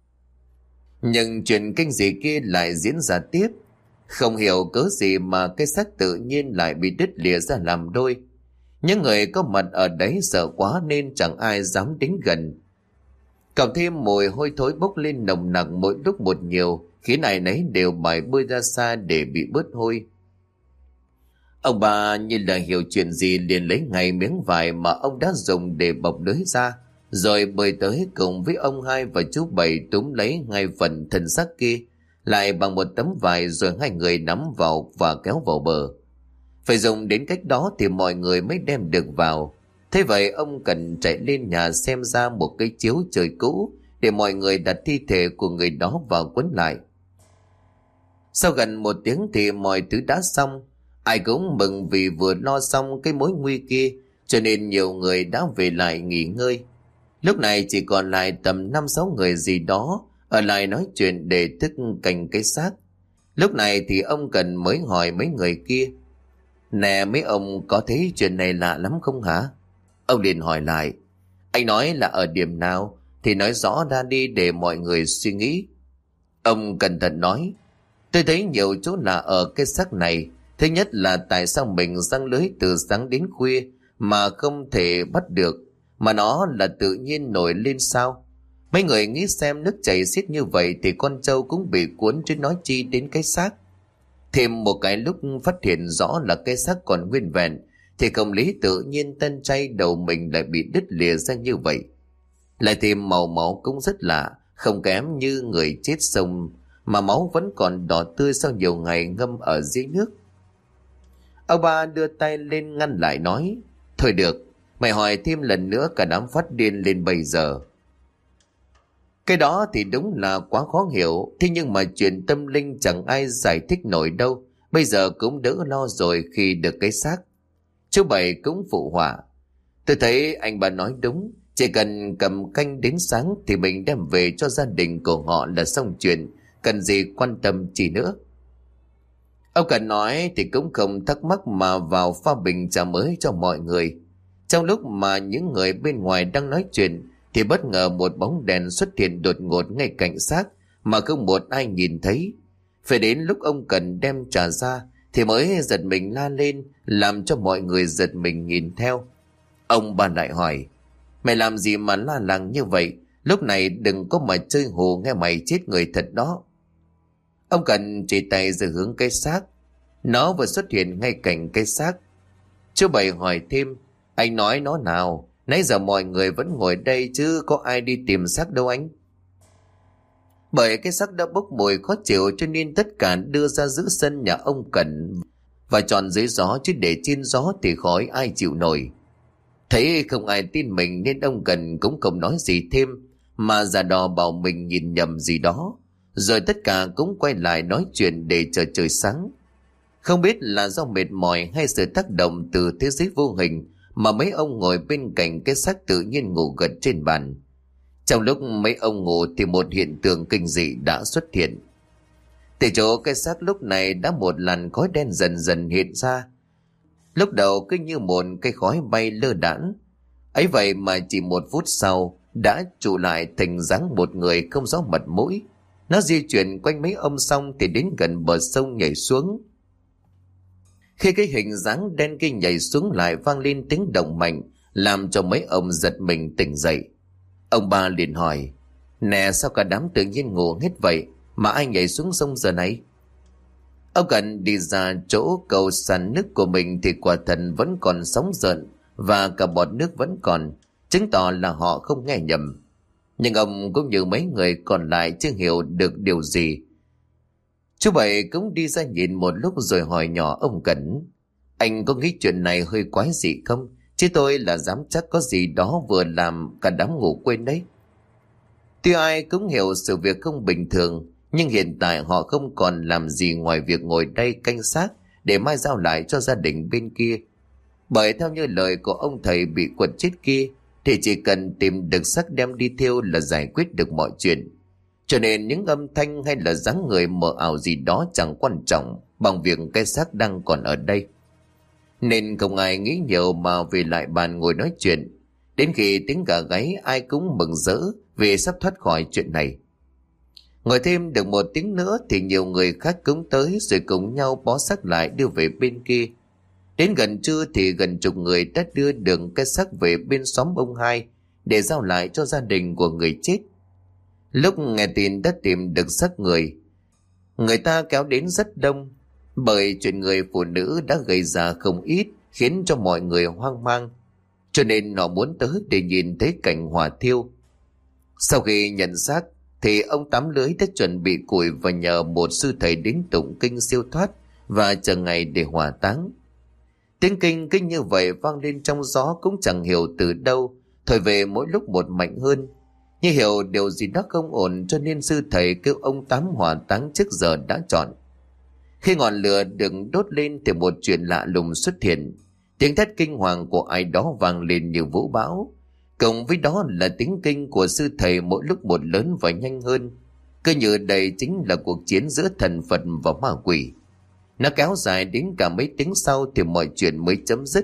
Nhưng chuyện kinh dị kia lại diễn ra tiếp. Không hiểu cớ gì mà cái xác tự nhiên lại bị đứt lìa ra làm đôi. Những người có mặt ở đấy sợ quá nên chẳng ai dám đến gần. Cộng thêm mùi hôi thối bốc lên nồng nặc mỗi lúc một nhiều, khiến ai nấy đều bài bơi ra xa để bị bớt hôi. Ông bà như là hiểu chuyện gì liền lấy ngay miếng vải mà ông đã dùng để bọc lưới ra, rồi bơi tới cùng với ông hai và chú Bảy túm lấy ngay phần thân xác kia lại bằng một tấm vải, rồi hai người nắm vào và kéo vào bờ. Phải dùng đến cách đó thì mọi người mới đem được vào. Thế vậy ông Cần chạy lên nhà xem ra một cái chiếu trời cũ để mọi người đặt thi thể của người đó vào quấn lại. Sau gần một tiếng thì mọi thứ đã xong. Ai cũng mừng vì vừa lo xong cái mối nguy kia, cho nên nhiều người đã về lại nghỉ ngơi. Lúc này chỉ còn lại tầm năm sáu người gì đó ở lại nói chuyện để thức canh cái xác. Lúc này thì ông Cần mới hỏi mấy người kia: Nè mấy ông có thấy chuyện này lạ lắm không hả? Ông liền hỏi lại: Anh nói là ở điểm nào thì nói rõ ra đi để mọi người suy nghĩ. Ông cẩn thận nói: Tôi thấy nhiều chỗ là ở cái xác này. Thứ nhất là tại sao mình giăng lưới từ sáng đến khuya mà không thể bắt được, mà nó là tự nhiên nổi lên sao? Mấy người nghĩ xem nước chảy xiết như vậy thì con trâu cũng bị cuốn chứ nói chi đến cái xác. Thêm một cái lúc phát hiện rõ là cái xác còn nguyên vẹn thì không lý tự nhiên tân chay đầu mình lại bị đứt lìa ra như vậy. Lại thêm màu máu cũng rất lạ, không kém như người chết sông, mà máu vẫn còn đỏ tươi sau nhiều ngày ngâm ở dưới nước. Ông ba đưa tay lên ngăn lại nói: Thôi được, mày hỏi thêm lần nữa cả đám phát điên lên bây giờ. Cái đó thì đúng là quá khó hiểu. Thế nhưng mà chuyện tâm linh chẳng ai giải thích nổi đâu. Bây giờ cũng đỡ lo rồi khi được cái xác. Chú Bảy cũng phụ họa: Tôi thấy anh bà nói đúng. Chỉ cần cầm canh đến sáng thì mình đem về cho gia đình của họ là xong chuyện. Cần gì quan tâm chi nữa. Ông Cần nói thì cũng không thắc mắc mà vào pha bình trà mới cho mọi người. Trong lúc mà những người bên ngoài đang nói chuyện thì bất ngờ một bóng đèn xuất hiện đột ngột ngay cạnh xác mà không một ai nhìn thấy. Phải đến lúc ông Cần đem trà ra thì mới giật mình la lên, làm cho mọi người giật mình nhìn theo. Ông bà lại hỏi: mày làm gì mà la làng như vậy? Lúc này đừng có mà chơi hồ nghe mày chết người thật đó. Ông Cần chỉ tay ra hướng cái xác. Nó vừa xuất hiện ngay cạnh cái xác. Chú Bảy hỏi thêm: anh nói nó nào? Nãy giờ mọi người vẫn ngồi đây chứ có ai đi tìm xác đâu anh. Bởi cái xác đã bốc mùi khó chịu cho nên tất cả đưa ra giữa sân nhà ông Cần và tròn dưới gió, chứ để trên gió thì khói ai chịu nổi. Thấy không ai tin mình nên ông Cần cũng không nói gì thêm, mà giả đò bảo mình nhìn nhầm gì đó. Rồi tất cả cũng quay lại nói chuyện để chờ trời sáng. Không biết là do mệt mỏi hay sự tác động từ thế giới vô hình mà mấy ông ngồi bên cạnh cái xác tự nhiên ngủ gật trên bàn. Trong lúc mấy ông ngủ thì một hiện tượng kinh dị đã xuất hiện. Từ chỗ cái xác lúc này đã một làn khói đen dần dần hiện ra. Lúc đầu cứ như một cây khói bay lơ đãng, ấy vậy mà chỉ một phút sau đã trụ lại thành dáng một người không rõ mặt mũi. Nó di chuyển quanh mấy ông xong thì đến gần bờ sông nhảy xuống. Khi cái hình dáng đen kia nhảy xuống lại vang lên tiếng động mạnh, làm cho mấy ông giật mình tỉnh dậy. Ông ba liền hỏi: nè, sao cả đám tự nhiên ngủ hết vậy mà ai nhảy xuống sông giờ này? Ông Cần đi ra chỗ cầu sàn nước của mình thì quả thật vẫn còn sóng gợn và cả bọt nước vẫn còn, chứng tỏ là họ không nghe nhầm. Nhưng ông cũng như mấy người còn lại chưa hiểu được điều gì. Chú Bảy cũng đi ra nhìn một lúc rồi hỏi nhỏ ông Cẩn: anh có nghĩ chuyện này hơi quái dị không? Chứ tôi là dám chắc có gì đó vừa làm cả đám ngủ quên đấy. Tuy ai cũng hiểu sự việc không bình thường, nhưng hiện tại họ không còn làm gì ngoài việc ngồi đây canh xác để mai giao lại cho gia đình bên kia. Bởi theo như lời của ông thầy bị quật chết kia thì chỉ cần tìm được xác đem đi thiêu là giải quyết được mọi chuyện. Cho nên những âm thanh hay là dáng người mờ ảo gì đó chẳng quan trọng bằng việc cái xác đang còn ở đây. Nên không ai nghĩ nhiều mà về lại bàn ngồi nói chuyện. Đến khi tiếng gà gáy ai cũng mừng rỡ vì sắp thoát khỏi chuyện này. Ngồi thêm được một tiếng nữa thì nhiều người khác cũng tới rồi cùng nhau bó xác lại đưa về bên kia. Đến gần trưa thì gần chục người đã đưa đường cái xác về bên xóm ông hai để giao lại cho gia đình của người chết. Lúc nghe tin đã tìm được xác người, người ta kéo đến rất đông, bởi chuyện người phụ nữ đã gây ra không ít khiến cho mọi người hoang mang, cho nên họ muốn tới để nhìn thấy cảnh hỏa thiêu. Sau khi nhận xác thì ông Tám Lưới đã chuẩn bị củi và nhờ một sư thầy đến tụng kinh siêu thoát và chờ ngày để hỏa táng. Tiếng kinh kinh như vậy vang lên trong gió cũng chẳng hiểu từ đâu, thổi về mỗi lúc một mạnh hơn. Như hiểu điều gì đó không ổn cho nên sư thầy kêu ông Tám hỏa táng trước giờ đã chọn. Khi ngọn lửa được đốt lên thì một chuyện lạ lùng xuất hiện. Tiếng thét kinh hoàng của ai đó vang lên như vũ bão. Cộng với đó là tiếng kinh của sư thầy mỗi lúc một lớn và nhanh hơn. Cứ như đây chính là cuộc chiến giữa thần Phật và ma quỷ. Nó kéo dài đến cả mấy tiếng sau thì mọi chuyện mới chấm dứt.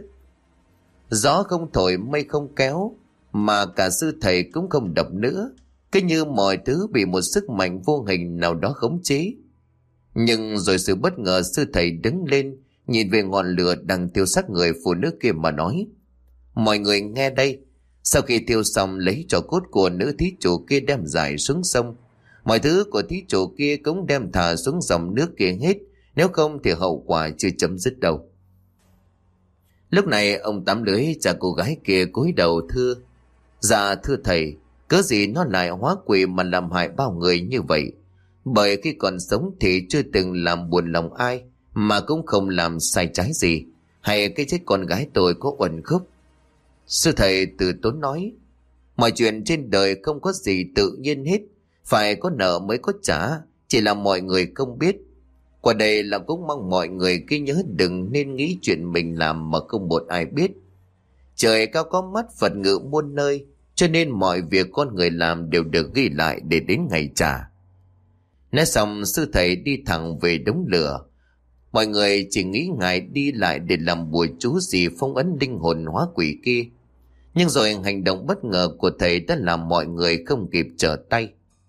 Gió không thổi, mây không kéo, mà cả sư thầy cũng không đập nữa. Cứ như mọi thứ bị một sức mạnh vô hình nào đó khống chế. Nhưng rồi sự bất ngờ, sư thầy đứng lên, nhìn về ngọn lửa đang thiêu xác người phụ nữ kia mà nói: mọi người nghe đây, sau khi thiêu xong lấy tro cốt của nữ thí chủ kia đem giải xuống sông. Mọi thứ của thí chủ kia cũng đem thả xuống dòng nước kia hết, nếu không thì hậu quả chưa chấm dứt đâu. Lúc này ông Tám Lưới cha cô gái kia cúi đầu thưa: dạ thưa thầy, cớ gì nó lại hóa quỷ mà làm hại bao người như vậy? Bởi khi còn sống thì chưa từng làm buồn lòng ai, mà cũng không làm sai trái gì, hay cái chết con gái tôi có uẩn khúc. Sư thầy từ tốn nói: mọi chuyện trên đời không có gì tự nhiên hết, phải có nợ mới có trả, chỉ là mọi người không biết. Qua đây là cũng mong mọi người cứ nhớ đừng nên nghĩ chuyện mình làm mà không một ai biết. Trời cao có mắt, Phật ngự muôn nơi, cho nên mọi việc con người làm đều được ghi lại để đến ngày trả. Nói xong sư thầy đi thẳng về đống lửa. Mọi người chỉ nghĩ ngài đi lại để làm bùa chú gì phong ấn linh hồn hóa quỷ kia. Nhưng rồi hành động bất ngờ của thầy đã làm mọi người không kịp trở tay.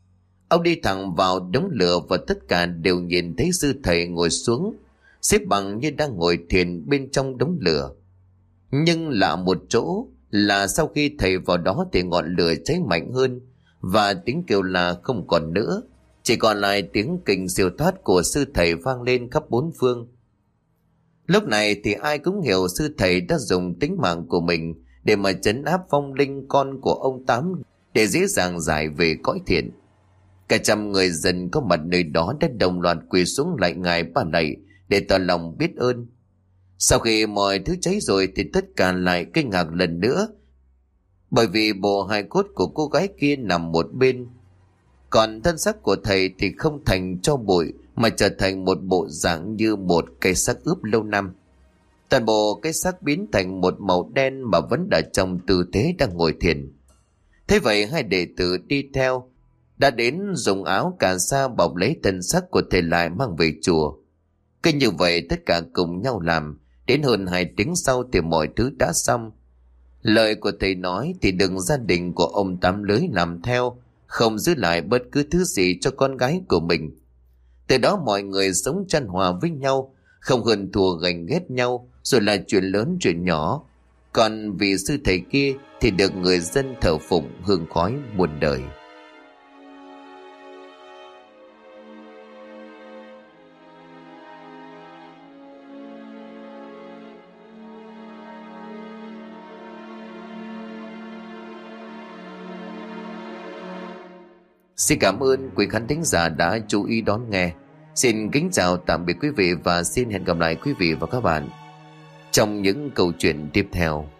Ông đi thẳng vào đống lửa và tất cả đều nhìn thấy sư thầy ngồi xuống, xếp bằng như đang ngồi thiền bên trong đống lửa. Nhưng lạ một chỗ là sau khi thầy vào đó thì ngọn lửa cháy mạnh hơn, và tiếng kêu la không còn nữa, chỉ còn lại tiếng kình siêu thoát của sư thầy vang lên khắp bốn phương. Lúc này thì ai cũng hiểu sư thầy đã dùng tính mạng của mình để mà trấn áp vong linh con của ông Tám, để dễ dàng giải về cõi thiện. Cả trăm người dân có mặt nơi đó đã đồng loạt quỳ xuống lạy ngài ba lạy để tỏ lòng biết ơn. Sau khi mọi thứ cháy rồi thì tất cả lại kinh ngạc lần nữa, bởi vì bộ hài cốt của cô gái kia nằm một bên, còn thân xác của thầy thì không thành tro bụi mà trở thành một bộ dạng như một cây xác ướp lâu năm. Toàn bộ cái xác biến thành một màu đen mà vẫn ở trong tư thế đang ngồi thiền. Thế vậy hai đệ tử đi theo đã đến dùng áo cà sa bọc lấy thân xác của thầy lại mang về chùa. Cứ như vậy tất cả cùng nhau làm, đến hơn hai tiếng sau thì mọi thứ đã xong. Lời của thầy nói thì đừng gia đình của ông Tám Lưới làm theo, không giữ lại bất cứ thứ gì cho con gái của mình. Từ đó mọi người sống chan hòa với nhau, không hơn thua ganh ghét nhau, rồi là chuyện lớn chuyện nhỏ. Còn vị sư thầy kia thì được người dân thờ phụng hương khói muôn đời. Xin cảm ơn quý khán thính giả đã chú ý đón nghe. Xin kính chào tạm biệt quý vị và xin hẹn gặp lại quý vị và các bạn trong những câu chuyện tiếp theo.